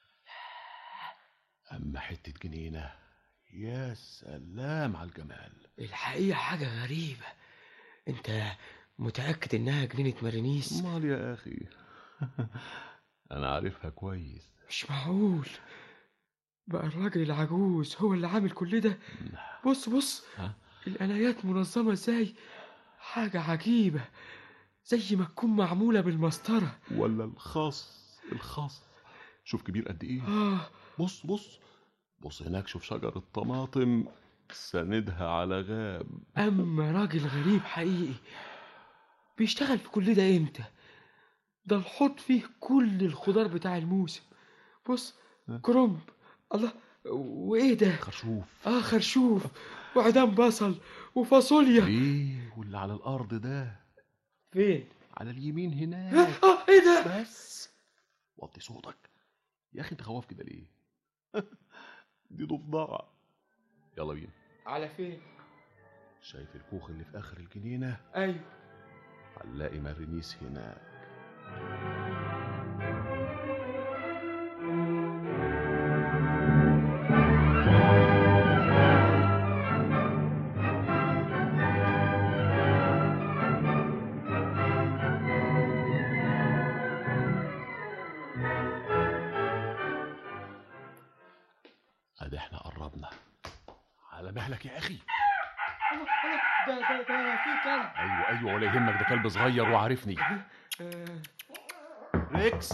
اما حتة جنينة. يا سلام على الجمال. الحقيقة حاجة غريبة. انت متأكد انها جنينة مارينيس؟ امال يا اخي. انا عارفها كويس. مش معقول بقى الراجل العجوز هو اللي عامل كل ده. بص الآليات منظمة ازاي، حاجة عجيبة زي ما تكون معمولة بالمسطرة. ولا الخاص شوف كبير قد ايه. بص هناك، شوف شجر الطماطم ساندها على غاب. اما راجل غريب حقيقي. بيشتغل في كل ده امتى؟ ده الحوض فيه كل الخضار بتاع الموسم. بص كرنب، الله، وايه ده؟ خرشوف وعدام بصل وفاصوليا. ايه واللي على الارض ده؟ فين؟ على اليمين هناك. ايه ده؟ بس وطي صوتك يا اخي، انت خواف كده ليه؟ دي ضفدعة. يلا بينا. على فين؟ شايف الكوخ اللي في اخر الجنينة؟ ايوه. هنلاقي مرينيس هناك. ادي احنا قربنا. على مهلك يا اخي. ده في كلب. ايوه ولا يهمك، ده كلب صغير وعارفني. ريكس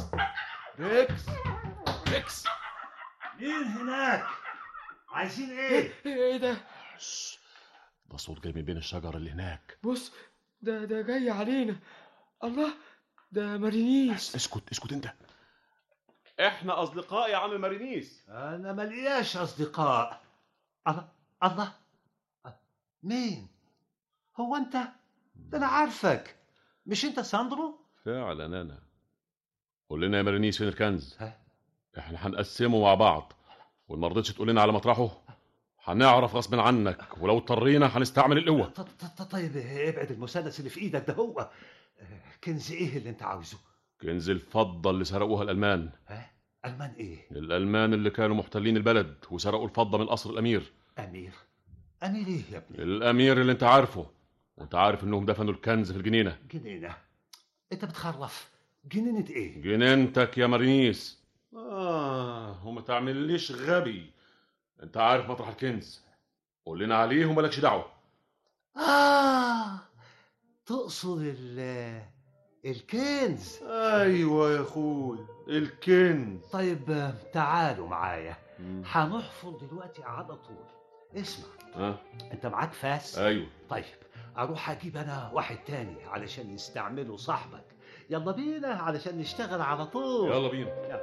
مين هناك؟ عايزين ايه؟ ايه ده؟ ده صوت جاي من بين الشجر اللي هناك. بص ده جاي علينا. الله، ده مارينيس. اسكت انت. احنا اصدقاء يا عم مارينيس. انا ملياش اصدقاء. الله مين هو انت؟ ده انا عارفك، مش انت ساندرو؟ فعلا انا. قول لنا يا مارينيس فين الكنز؟ احنا هنقسمه مع بعض، وما رضيتش تقول لنا على مطرحه هنعرف غصب عنك، ولو اضطرينا هنستعمل القوه. طيب ابعد المسدس اللي في ايدك ده. هو كنز ايه اللي انت عاوزه؟ كنز الفضه اللي سرقوها الالمان. المان ايه؟ الالمان اللي كانوا محتلين البلد وسرقوا الفضه من قصر الامير. امير ايه يا ابني؟ الامير اللي انت عارفه، وانت عارف انهم دفنوا الكنز في الجنينه. جنينه؟ انت بتخرف. جنينه ايه؟ جنينتك يا مارينيس. وما تعمليش غبي، انت عارف مطرح الكنز. قول لنا عليه ومالكش دعوه. تقصد الكنز؟ ايوه يا اخوي، الكنز. طيب تعالوا معايا، هنحفر دلوقتي على طول. اسمع، انت معاك فاس؟ ايوه. طيب اروح اجيب انا واحد تاني علشان يستعمله صاحبك. يلا بينا علشان نشتغل على طول. يلا بينا.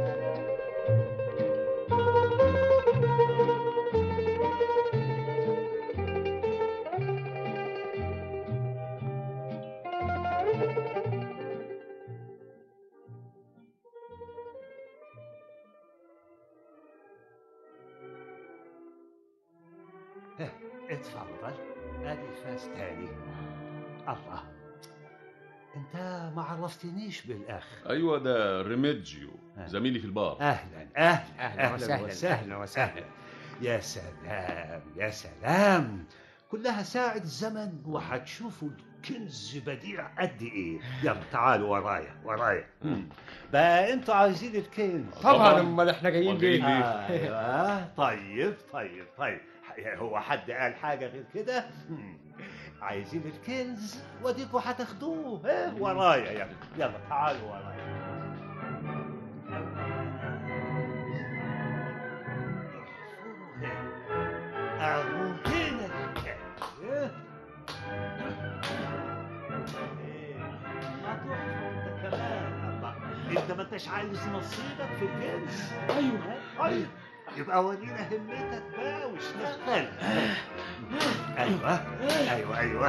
اتفضل، ادي فاس تاني. الله، انت ما عرفتنيش بالاخ. ايوه، ده ريميدجيو، زميلي في البار. اهلا وسهلا. يا سلام كلها ساعة زمن وهتشوفوا الكنز بديع قد ايه. يلا تعالوا ورايا. بقى انتوا عايزين الكنز؟ طبعا، امال احنا جايين ليه؟ طيب هو حد قال حاجة غير كده؟ عايزين الكنز وديكوا هتاخدوه. ورايا يلا تعالوا ورايا. أبوكينا ما تحفر انت كمان. الله، انت ما انتش عايز نصيبك في الكنز؟ ايوه. يبقى ورينا همتك بقى واشتغل. ايوه.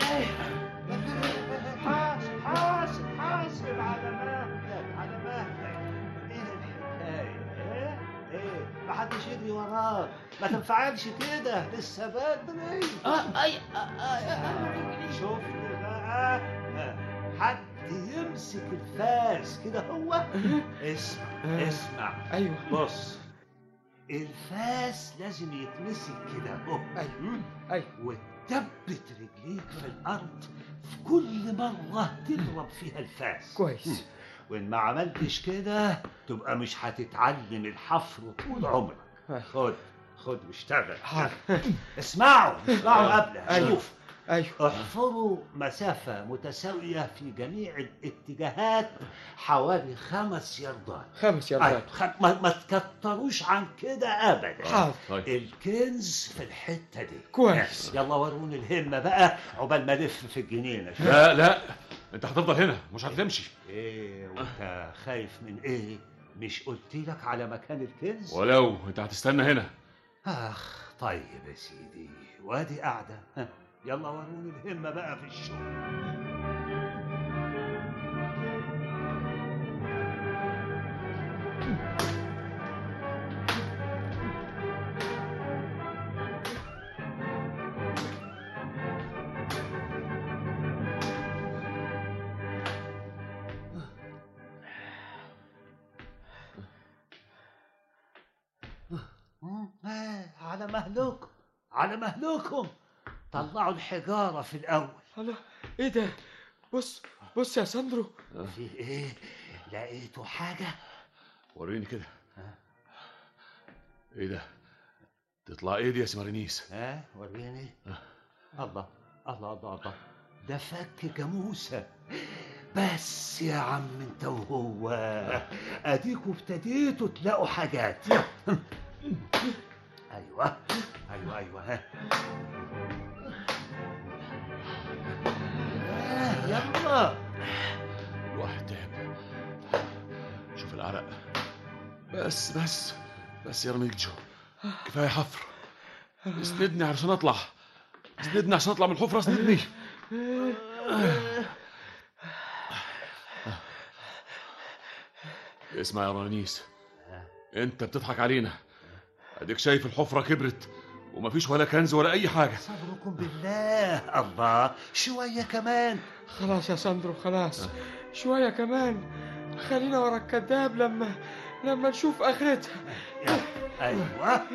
حاسب على مهلك. ايه محدش يجري وراك، ما تنفعلش كده، لسه بدري. شوفني بقى، حد يمسك الفاس كده. هو اسمع. ايوه. بص، الفاس لازم يتمسك كده اهو. ايوه. وتثبت رجليك في الارض في كل مره تضرب فيها الفاس. كويس. وإن ما عملتش كده تبقى مش هتتعلم الحفر طول عمرك. خد واشتغل. اسمعوا قبل. شوف. احفروا مسافة متساوية في جميع الاتجاهات حوالي 5 ياردات. 5 ياردات. ما تكتروش عن كده ابدا. حاضر. الكنز في الحتة دي. كويس. يلا وروني الهمة بقى عقبال ما الف في الجنينة. لا انت هتفضل هنا مش هتمشي. ايه وانت خايف من ايه؟ مش قلت لك على مكان الكنز؟ ولو انت هتستنى هنا. طيب يا سيدي، وادي قاعدة. يلا وروني الهمة بقى في الشغل. على مهلكم طلعوا الحجارة في الأول. الله، إيه ده؟ بص يا ساندرو. في إيه؟ لقيتوا حاجة؟ وريني كده. إيه ده؟ تطلع إيه دي يا سمارينيس؟ وريني. الله، ده فك جاموسة. بس يا عم انت وهو اديكوا ابتديتوا تلاقوا حاجات. ايوه يلا. الواحد تعب. شوف العرق. بس يا رميلجو، كفايه حفر. اسندني عشان اطلع من الحفره. اسندني. اسمع يا رانيس، انت بتضحك علينا. اديك شايف الحفره كبرت ومفيش ولا كنز ولا اي حاجه. صبركم بالله. الله، شويه كمان. خلاص يا ساندرو، خلاص. شويه كمان. خلينا ورا الكذاب لما نشوف اخرتها. ايوه.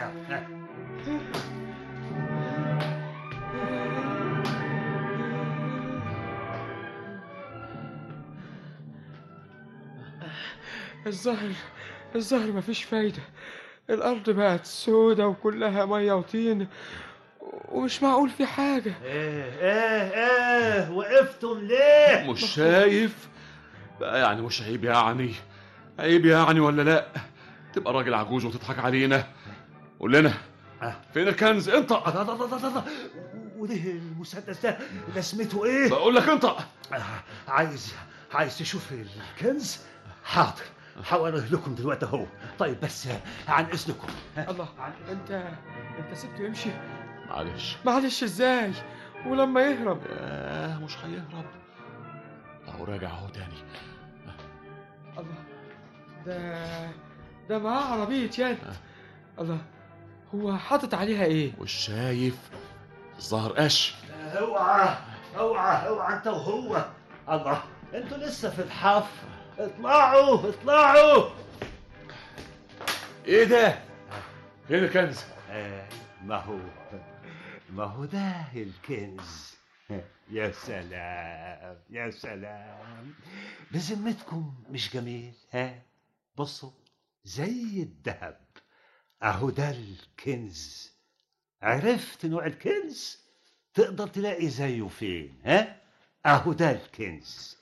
الظهر مفيش فايدة. الأرض بقت سودة وكلها مية وطين ومش معقول في حاجة. ايه وقفتم ليه؟ مش شايف بقى؟ يعني مش عيب يعني ولا لا؟ تبقى راجل عجوز وتضحك علينا. قول لنا فين الكنز؟ انطق. وده المسدس ده لازمته ايه؟ بقول لك انطق. عايز تشوف الكنز؟ حاضر، هوريه لكم دلوقتي اهو. طيب بس عن اذنكم. الله، انت سبته يمشي؟ معلش ازاي؟ ولما يهرب؟ مش هيهرب، اهو راجع اهو تاني. الله، ده معاه عربية يد. الله، هو حاطط عليها ايه؟ مش شايف؟ الظهر قش. اوعى انت وهو. الله، انتوا لسه في الحفر. اطلعوا. ايه ده؟ فين الكنز؟ ما هو ده الكنز. يا سلام بذمتكم، مش جميل؟ بصوا زي الذهب اهو. ده الكنز. عرفت نوع الكنز؟ تقدر تلاقي زيه فين؟ اهو ده الكنز.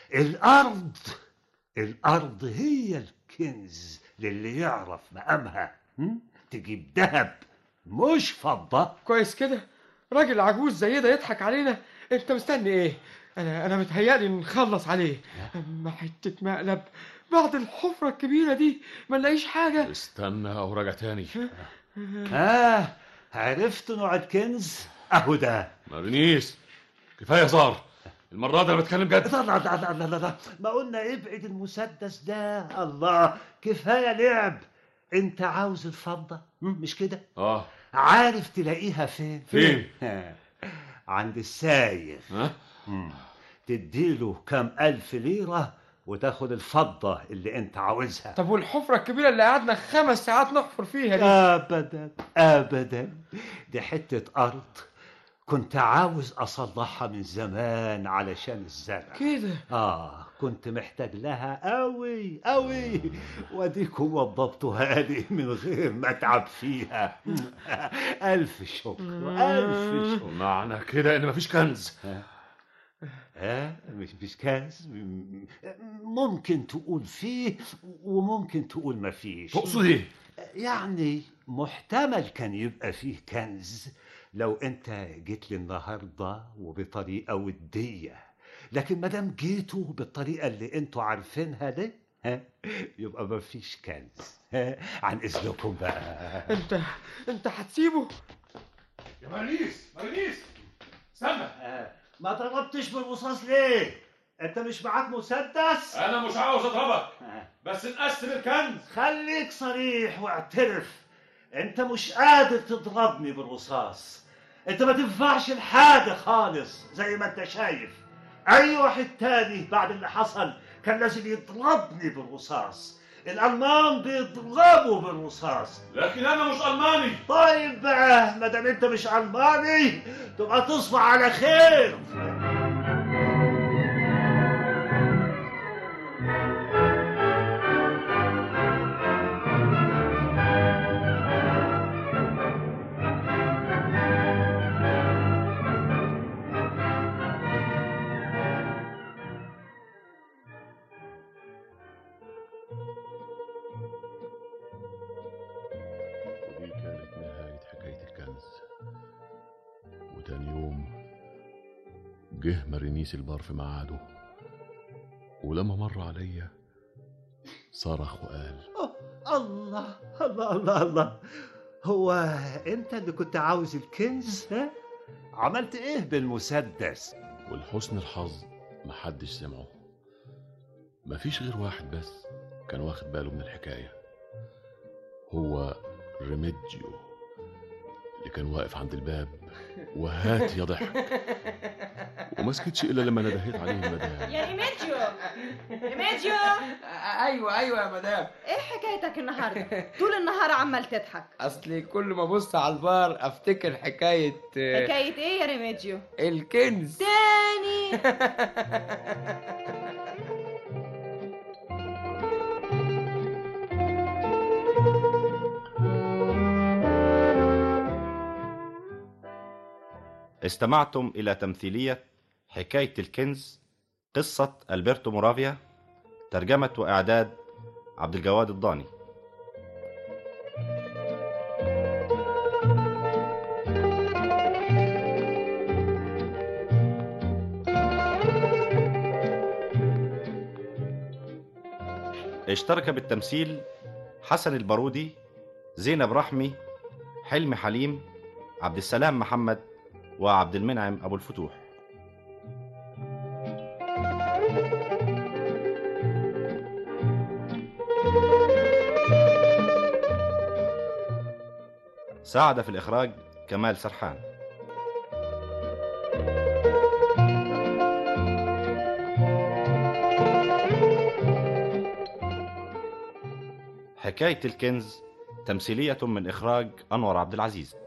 الارض هي الكنز للي يعرف مقامها. تجيب ذهب مش فضة. كويس كده. راجل عجوز زي ده يضحك علينا. انت مستني ايه؟ انا متهيألي نخلص عليه. اما حتة مقلب بعد الحفرة الكبيرة دي ما نلاقيش حاجة. استنى اهو راجع تاني. عرفت نوع الكنز؟ اهو ده. مارينيس، كفاية زار. المرة دي انا بتكلم جد. لا، ما قلنا ابعد المسدس ده. الله، كفاية لعب. انت عاوز الفضة مش كده؟ عارف تلاقيها فين؟ عند السايق. تديله كام 1000 ليرة وتاخد الفضة اللي انت عاوزها. طب والحفرة الكبيرة اللي قعدنا 5 ساعات نحفر فيها دي؟ ابدا. دي حتة ارض كنت عاوز أصلحها من زمان علشان الزرع كده. كنت محتاج لها قوي قوي، واديكم وضبتوها لي من غير ما اتعب فيها. ألف شكر ألف شكر. معنى كده إن مفيش كنز؟ مش كنز. ممكن تقول فيه وممكن تقول مفيش. تقصد ايه؟ يعني محتمل كان يبقى فيه كنز لو انت جيت لي النهارده وبطريقه وديه، لكن ما دام جيتوا بالطريقه اللي انتوا عارفينها دي يبقى مفيش كنز. عن اذنكم بقى. انت هتسيبه؟ يا مريس استنى. ما ضربتش بالرصاص ليه؟ انت مش معاك مسدس؟ انا مش عاوز اضربك، بس نقسم الكنز. خليك صريح واعترف، انت مش قادر تضربني بالرصاص، انت ما تنفعش لحاجه خالص زي ما انت شايف. اي واحد تاني بعد اللي حصل كان لازم يضربني بالرصاص. الالمان بيضربوا بالرصاص، لكن انا مش الماني. طيب بقى ما دام انت مش الماني تبقى تصبح على خير. وتاني يوم جه مرينيس البار في ميعاده، ولما مر عليا صرخ وقال: الله الله الله الله، هو انت اللي كنت عاوز الكنز؟ عملت ايه بالمسدس؟ ولحسن الحظ محدش سمعه، مفيش غير واحد بس كان واخد باله من الحكاية، هو ريميديو اللي كان واقف عند الباب وهات يا ضحك، وما سكتش الا لما ندهيت عليه المدام. يا ريميديو. ايوه يا مدام. ايه حكايتك النهارده؟ طول النهار عمال تضحك. اصلي كل ما ابص على البار افتكر حكايه ايه يا ريميديو؟ الكنز تاني. استمعتم إلى تمثيلية حكاية الكنز، قصة ألبرتو مورافيا، ترجمة وإعداد عبد الجواد الضاني. اشترك بالتمثيل حسن البارودي، زينب رحمي، حلمي حليم، عبد السلام محمد، وعبد المنعم أبو الفتوح. ساعد في الإخراج كمال سرحان. حكاية الكنز تمثيلية من إخراج أنور عبد العزيز.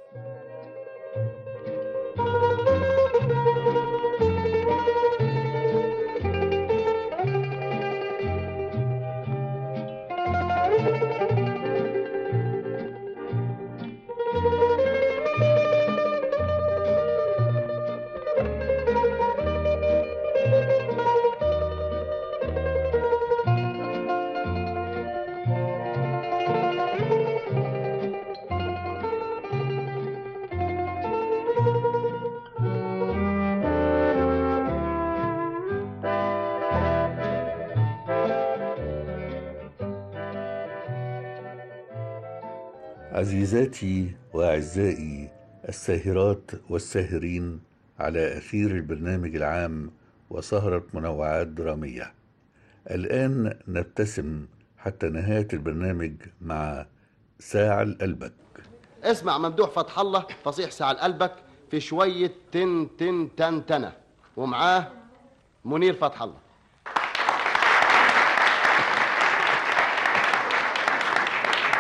عزيزاتي وأعزائي الساهرات والساهرين على أثير البرنامج العام وسهرة منوعات درامية، الآن نبتسم حتى نهاية البرنامج مع ساعة لقلبك. اسمع ممدوح فتح الله فصيح ساعة لقلبك في شوية تن تن تن تنة، ومعاه منير فتح الله.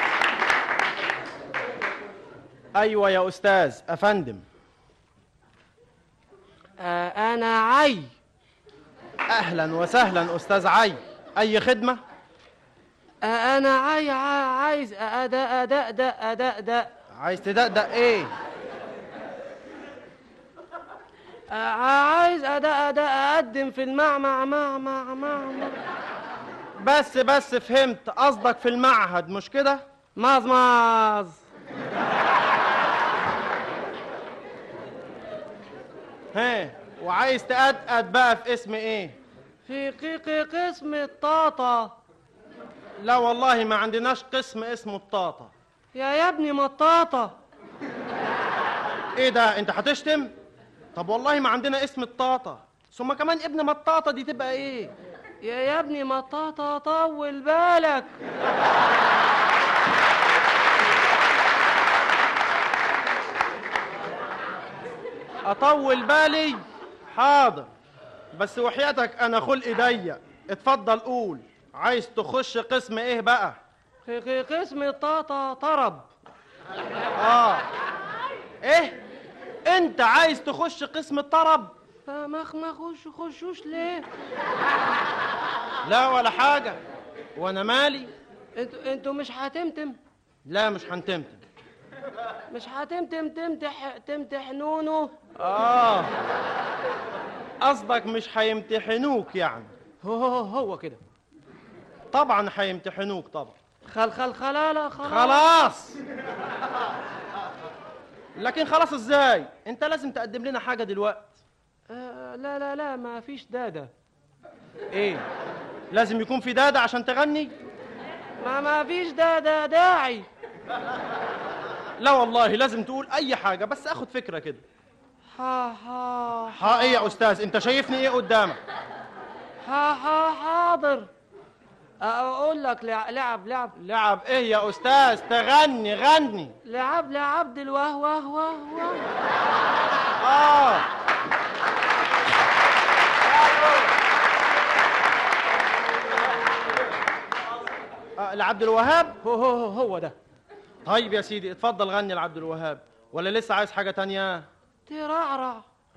أيوة يا أستاذ أفندم. انا عي. اهلا وسهلا استاذ عي، اي خدمه؟ انا عايز ادق. عايز تدقدق ايه؟ عايز اقدم في المعمع. بس فهمت قصدك في المعهد مش كده؟ ماز. ها، وعايز تقدقد بقى في اسم ايه؟ في قسم الطاطا. لا والله ما عندناش قسم اسمه الطاطا. يا ابني مطاطا. ايه ده، انت هتشتم؟ طب والله ما عندنا اسم الطاطا، ثم كمان ابن مطاطا دي تبقى ايه؟ يا ابني مطاطا طول بالك. اطول بالي؟ حاضر، بس وحياتك انا خلقي ضيق. اتفضل قول، عايز تخش قسم ايه بقى؟ قسم الطاطا طرب. ايه؟ انت عايز تخش قسم الطرب؟ ما خشوش ليه؟ لا ولا حاجة، وانا مالي؟ انتوا مش هتمتم؟ لا مش هنتمتم. مش هتمتم تمتحنونه؟ قصدك مش هيمتحنوك يعني؟ هو كده. طبعا هيمتحنوك طبعا. خلاص. لكن خلاص ازاي؟ انت لازم تقدم لنا حاجة دلوقتي. لا ما فيش دادة. ايه؟ لازم يكون في دادة عشان تغني؟ ما فيش داعي. لا والله لازم تقول اي حاجة، بس اخد فكرة كده. ايه يا استاذ، انت شايفني ايه قدامك؟ حاضر. اقول لك لعب ايه يا استاذ؟ غني. لعب الوهوه. لعبد الوهاب؟ هو ده. طيب يا سيدي اتفضل غني لعبد الوهاب، ولا لسه عايز حاجة تانية؟ ترعرع.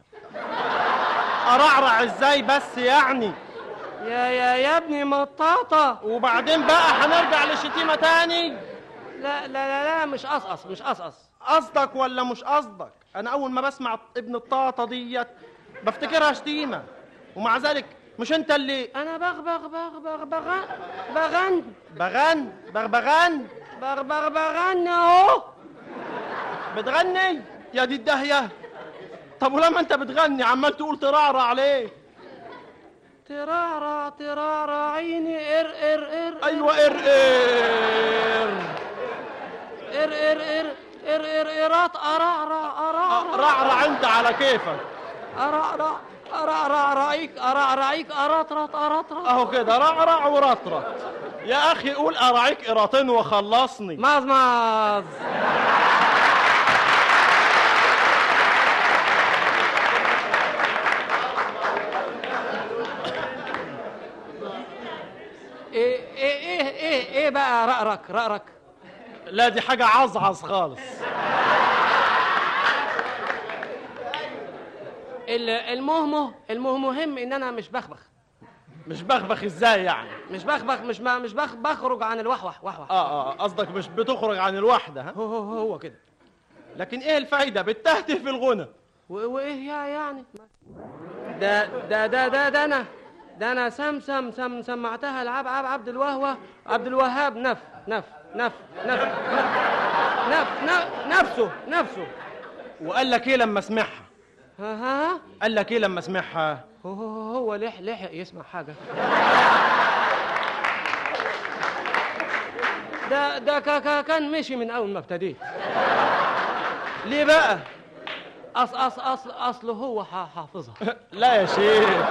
ارعرع ازاي بس يعني؟ يا ابني مطاطا. وبعدين بقى هنرجع للشتيمة تاني؟ لا مش قصقص. قصدك ولا مش قصدك؟ انا اول ما بسمع ابن الطاطا ديت بفتكرها شتيمة، ومع ذلك مش انت اللي انا بغني اهو. بتغني يا دي الدهية؟ طب ولما انت بتغني عمال تقول ترعرع ليه؟ ترعرع عيني ايوه ارات رعرع انت على كيفك. أرعرعيك أرطرط اهو كده رعرع ورطرط. يا اخي قول اراعيك قراطين وخلصني. ماز. ايه بقى رأرك؟ لا دي حاجة عظعظ خالص. المهم ان انا مش بخبخ. مش بخبخ ازاي يعني؟ مش بخرج عن الوحوح. قصدك مش بتخرج عن الوحدة؟ ها؟ هو كده. لكن ايه الفايدة؟ بتهته في الغنى. وايه يعني؟ ده انا سمعتها عبد الوهاب نفسه. وقال لك ايه لما سمعها؟ قال لك ايه لما سمعها؟ هو لحق يسمع حاجة. ده كان مشي من اول ما ابتديت. ليه بقى؟ اصله هو حافظها. لا يا شيخ.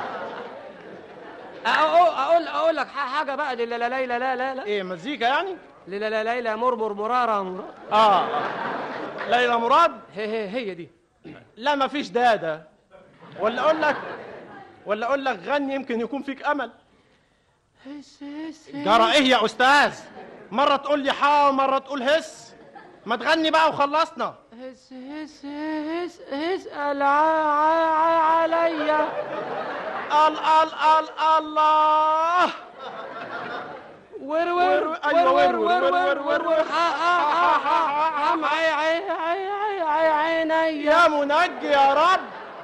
اقول لك حاجه بقى. لا ايه مزيكا يعني؟ ليلى مرارة. ليلى مراد؟ هي دي. لا مفيش داده. ولا اقول لك غني يمكن يكون فيك امل. جرى ايه يا استاذ؟ مره تقول لي حا ومره تقول هس. ما تغني بقى وخلصنا. اسأل عليا. الله ور عيني يا منجي يا رب.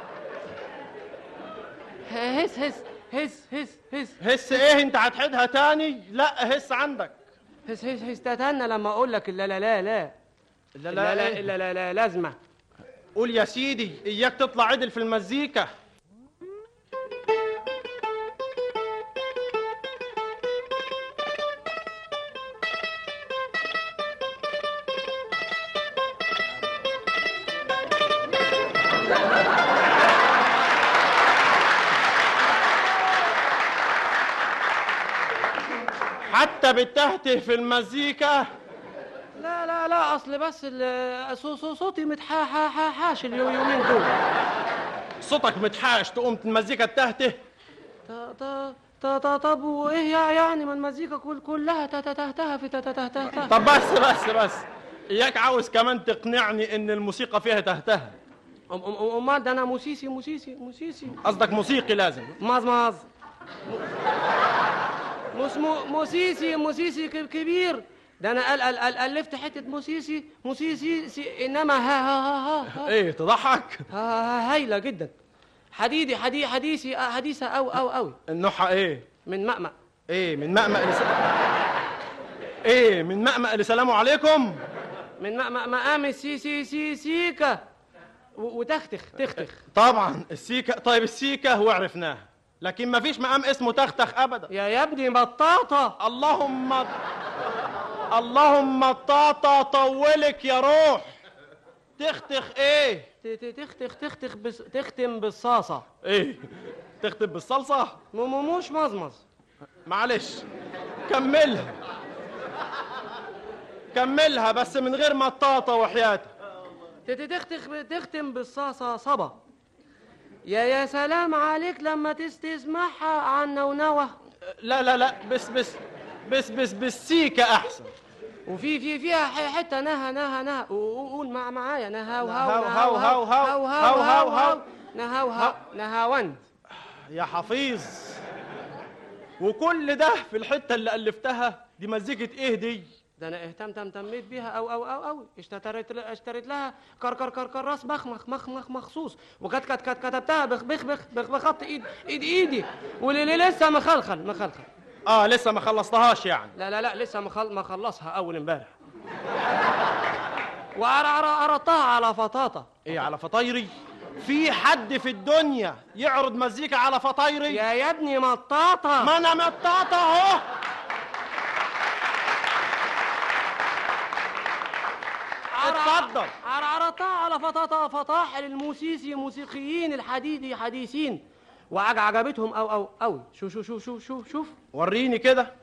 هس ايه انت هتعيدها تاني؟ لا هس عندك. هس استنى لما اقول لك لا لا لا لا لا لا لا لا لا لا لازمه. قول يا سيدي اياك تطلع عدل في المزيكا. حتى بتهته في المزيكا. لا لا لا اصل بس صوتي متحاش اليومين دول. صوتك متحاش تقوم المزيكا تهته. طب وايه يعني ما المزيكا كلها تهتها في تهتها. طب بس اياك عاوز كمان تقنعني ان الموسيقى فيها تهتها. امال ده انا موسيسي. قصدك موسيقي لازم. ماز موسيسي كبير. ده انا الفت حته موسيسي انما ها ايه تضحك. هايله جدا. حديثه او النوحه ايه؟ من مأمأ. ايه من مأمأ لسلام عليكم. من مأمأ مقام سيكا وتختخ. طبعا السيكا. طيب السيكا هو عرفناه، لكن ما فيش مقام اسمه تختخ ابدا. يا ابني بطاطا. اللهم بطاطا طولك يا روح. تختخ ايه؟ تختم بالصاصه. ايه تختم بالصلصه؟ مش مزمز. معلش كملها بس من غير مطاطا وحياتك. تختم بالصاصه صبا. يا سلام عليك لما تسمعها عن نونوه. لا بس بالسيكا احسن. فيها حته نها وقول معايا نهاو نهاوند يا حفيظ. وكل ده في الحته اللي الفتها دي مزيكه ايه دي؟ ده انا اهتميت بيها او اشتريت لها كراس مخ مخصوص، كتبتها بخط ايدي واللي لسه مخلخل. لسه ما خلصتهاش يعني؟ لا لسه ما خلصها اول امبارح. وعرضتها على فطاطا. ايه على فطايري؟ في حد في الدنيا يعرض مزيكا على فطايري؟ يا ابني مطاطا. ما انا مطاطا اهو. اتفضل. عرضتها على فطاحل الموسيقيين الحديثين وعجبتهم أو شوف وريني كده.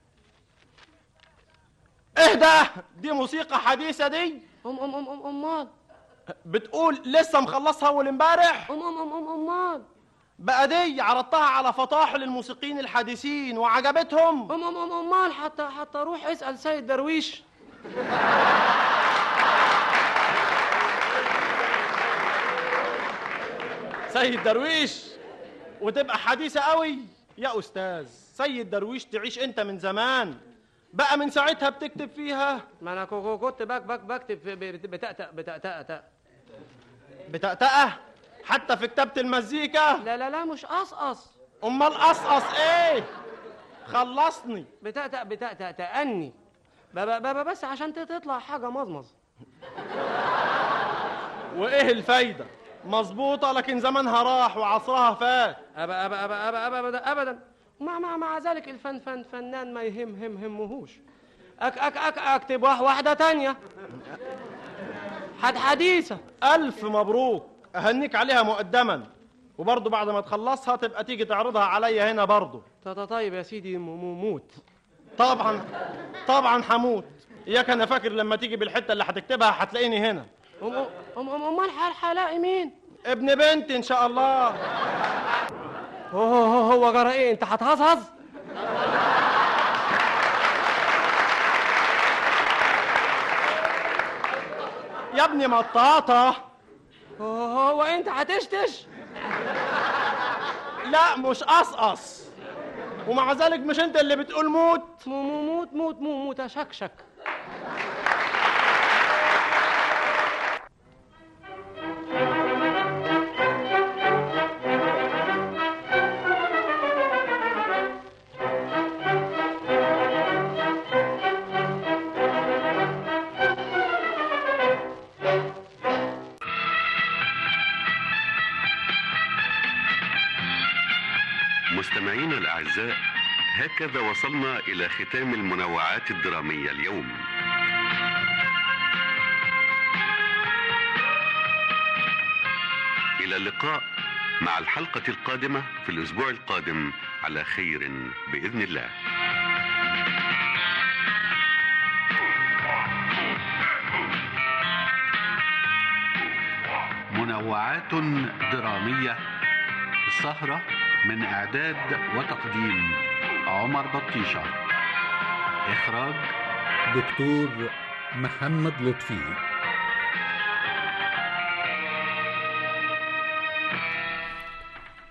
ايه ده؟ دي موسيقى حديثة دي؟ امال بتقول لسه مخلصها اول امبارح؟ امال بقى دي عرضتها على فطاحل الموسيقيين الحديثين وعجبتهم؟ امال حتى روح اسأل سيد درويش. سيد درويش وتبقى حديثة قوي يا أستاذ. سيد درويش تعيش أنت من زمان بقى، من ساعتها بتكتب فيها. ما أنا كنت بكتب بتأتأة حتى في كتابة المزيكا. لا مش قصقص. أمال قصقص إيه؟ خلصني. بتأني بس عشان تطلع حاجة مزمز. وإيه الفايدة؟ مظبوطة لكن زمنها راح وعصرها فات. أبدا. مع ذلك فنان ما يهمهوش. أكتب واحدة تانية حديثة. ألف مبروك، أهنيك عليها مقدما، وبرضه بعد ما تخلصها تبقى تيجي تعرضها عليا هنا برضه. طيب يا سيدي موت. طبعا حموت. إياك أنا فاكر لما تيجي بالحتة اللي هتكتبها هتلاقيني هنا. امال هلاقي مين؟ ابن بنتي ان شاء الله. هو جرى ايه؟ انت هتهزهز؟ يا ابني مطاطة. هو انت هتشتش؟ لا مش قصقص. ومع ذلك مش انت اللي بتقول موت؟ موت موت موت شكشك. مستمعينا الأعزاء، هكذا وصلنا إلى ختام المنوعات الدرامية اليوم. إلى اللقاء مع الحلقة القادمة في الأسبوع القادم على خير بإذن الله. منوعات درامية، السهرة من إعداد وتقديم عمر بطيشة، إخراج دكتور محمد لطفي.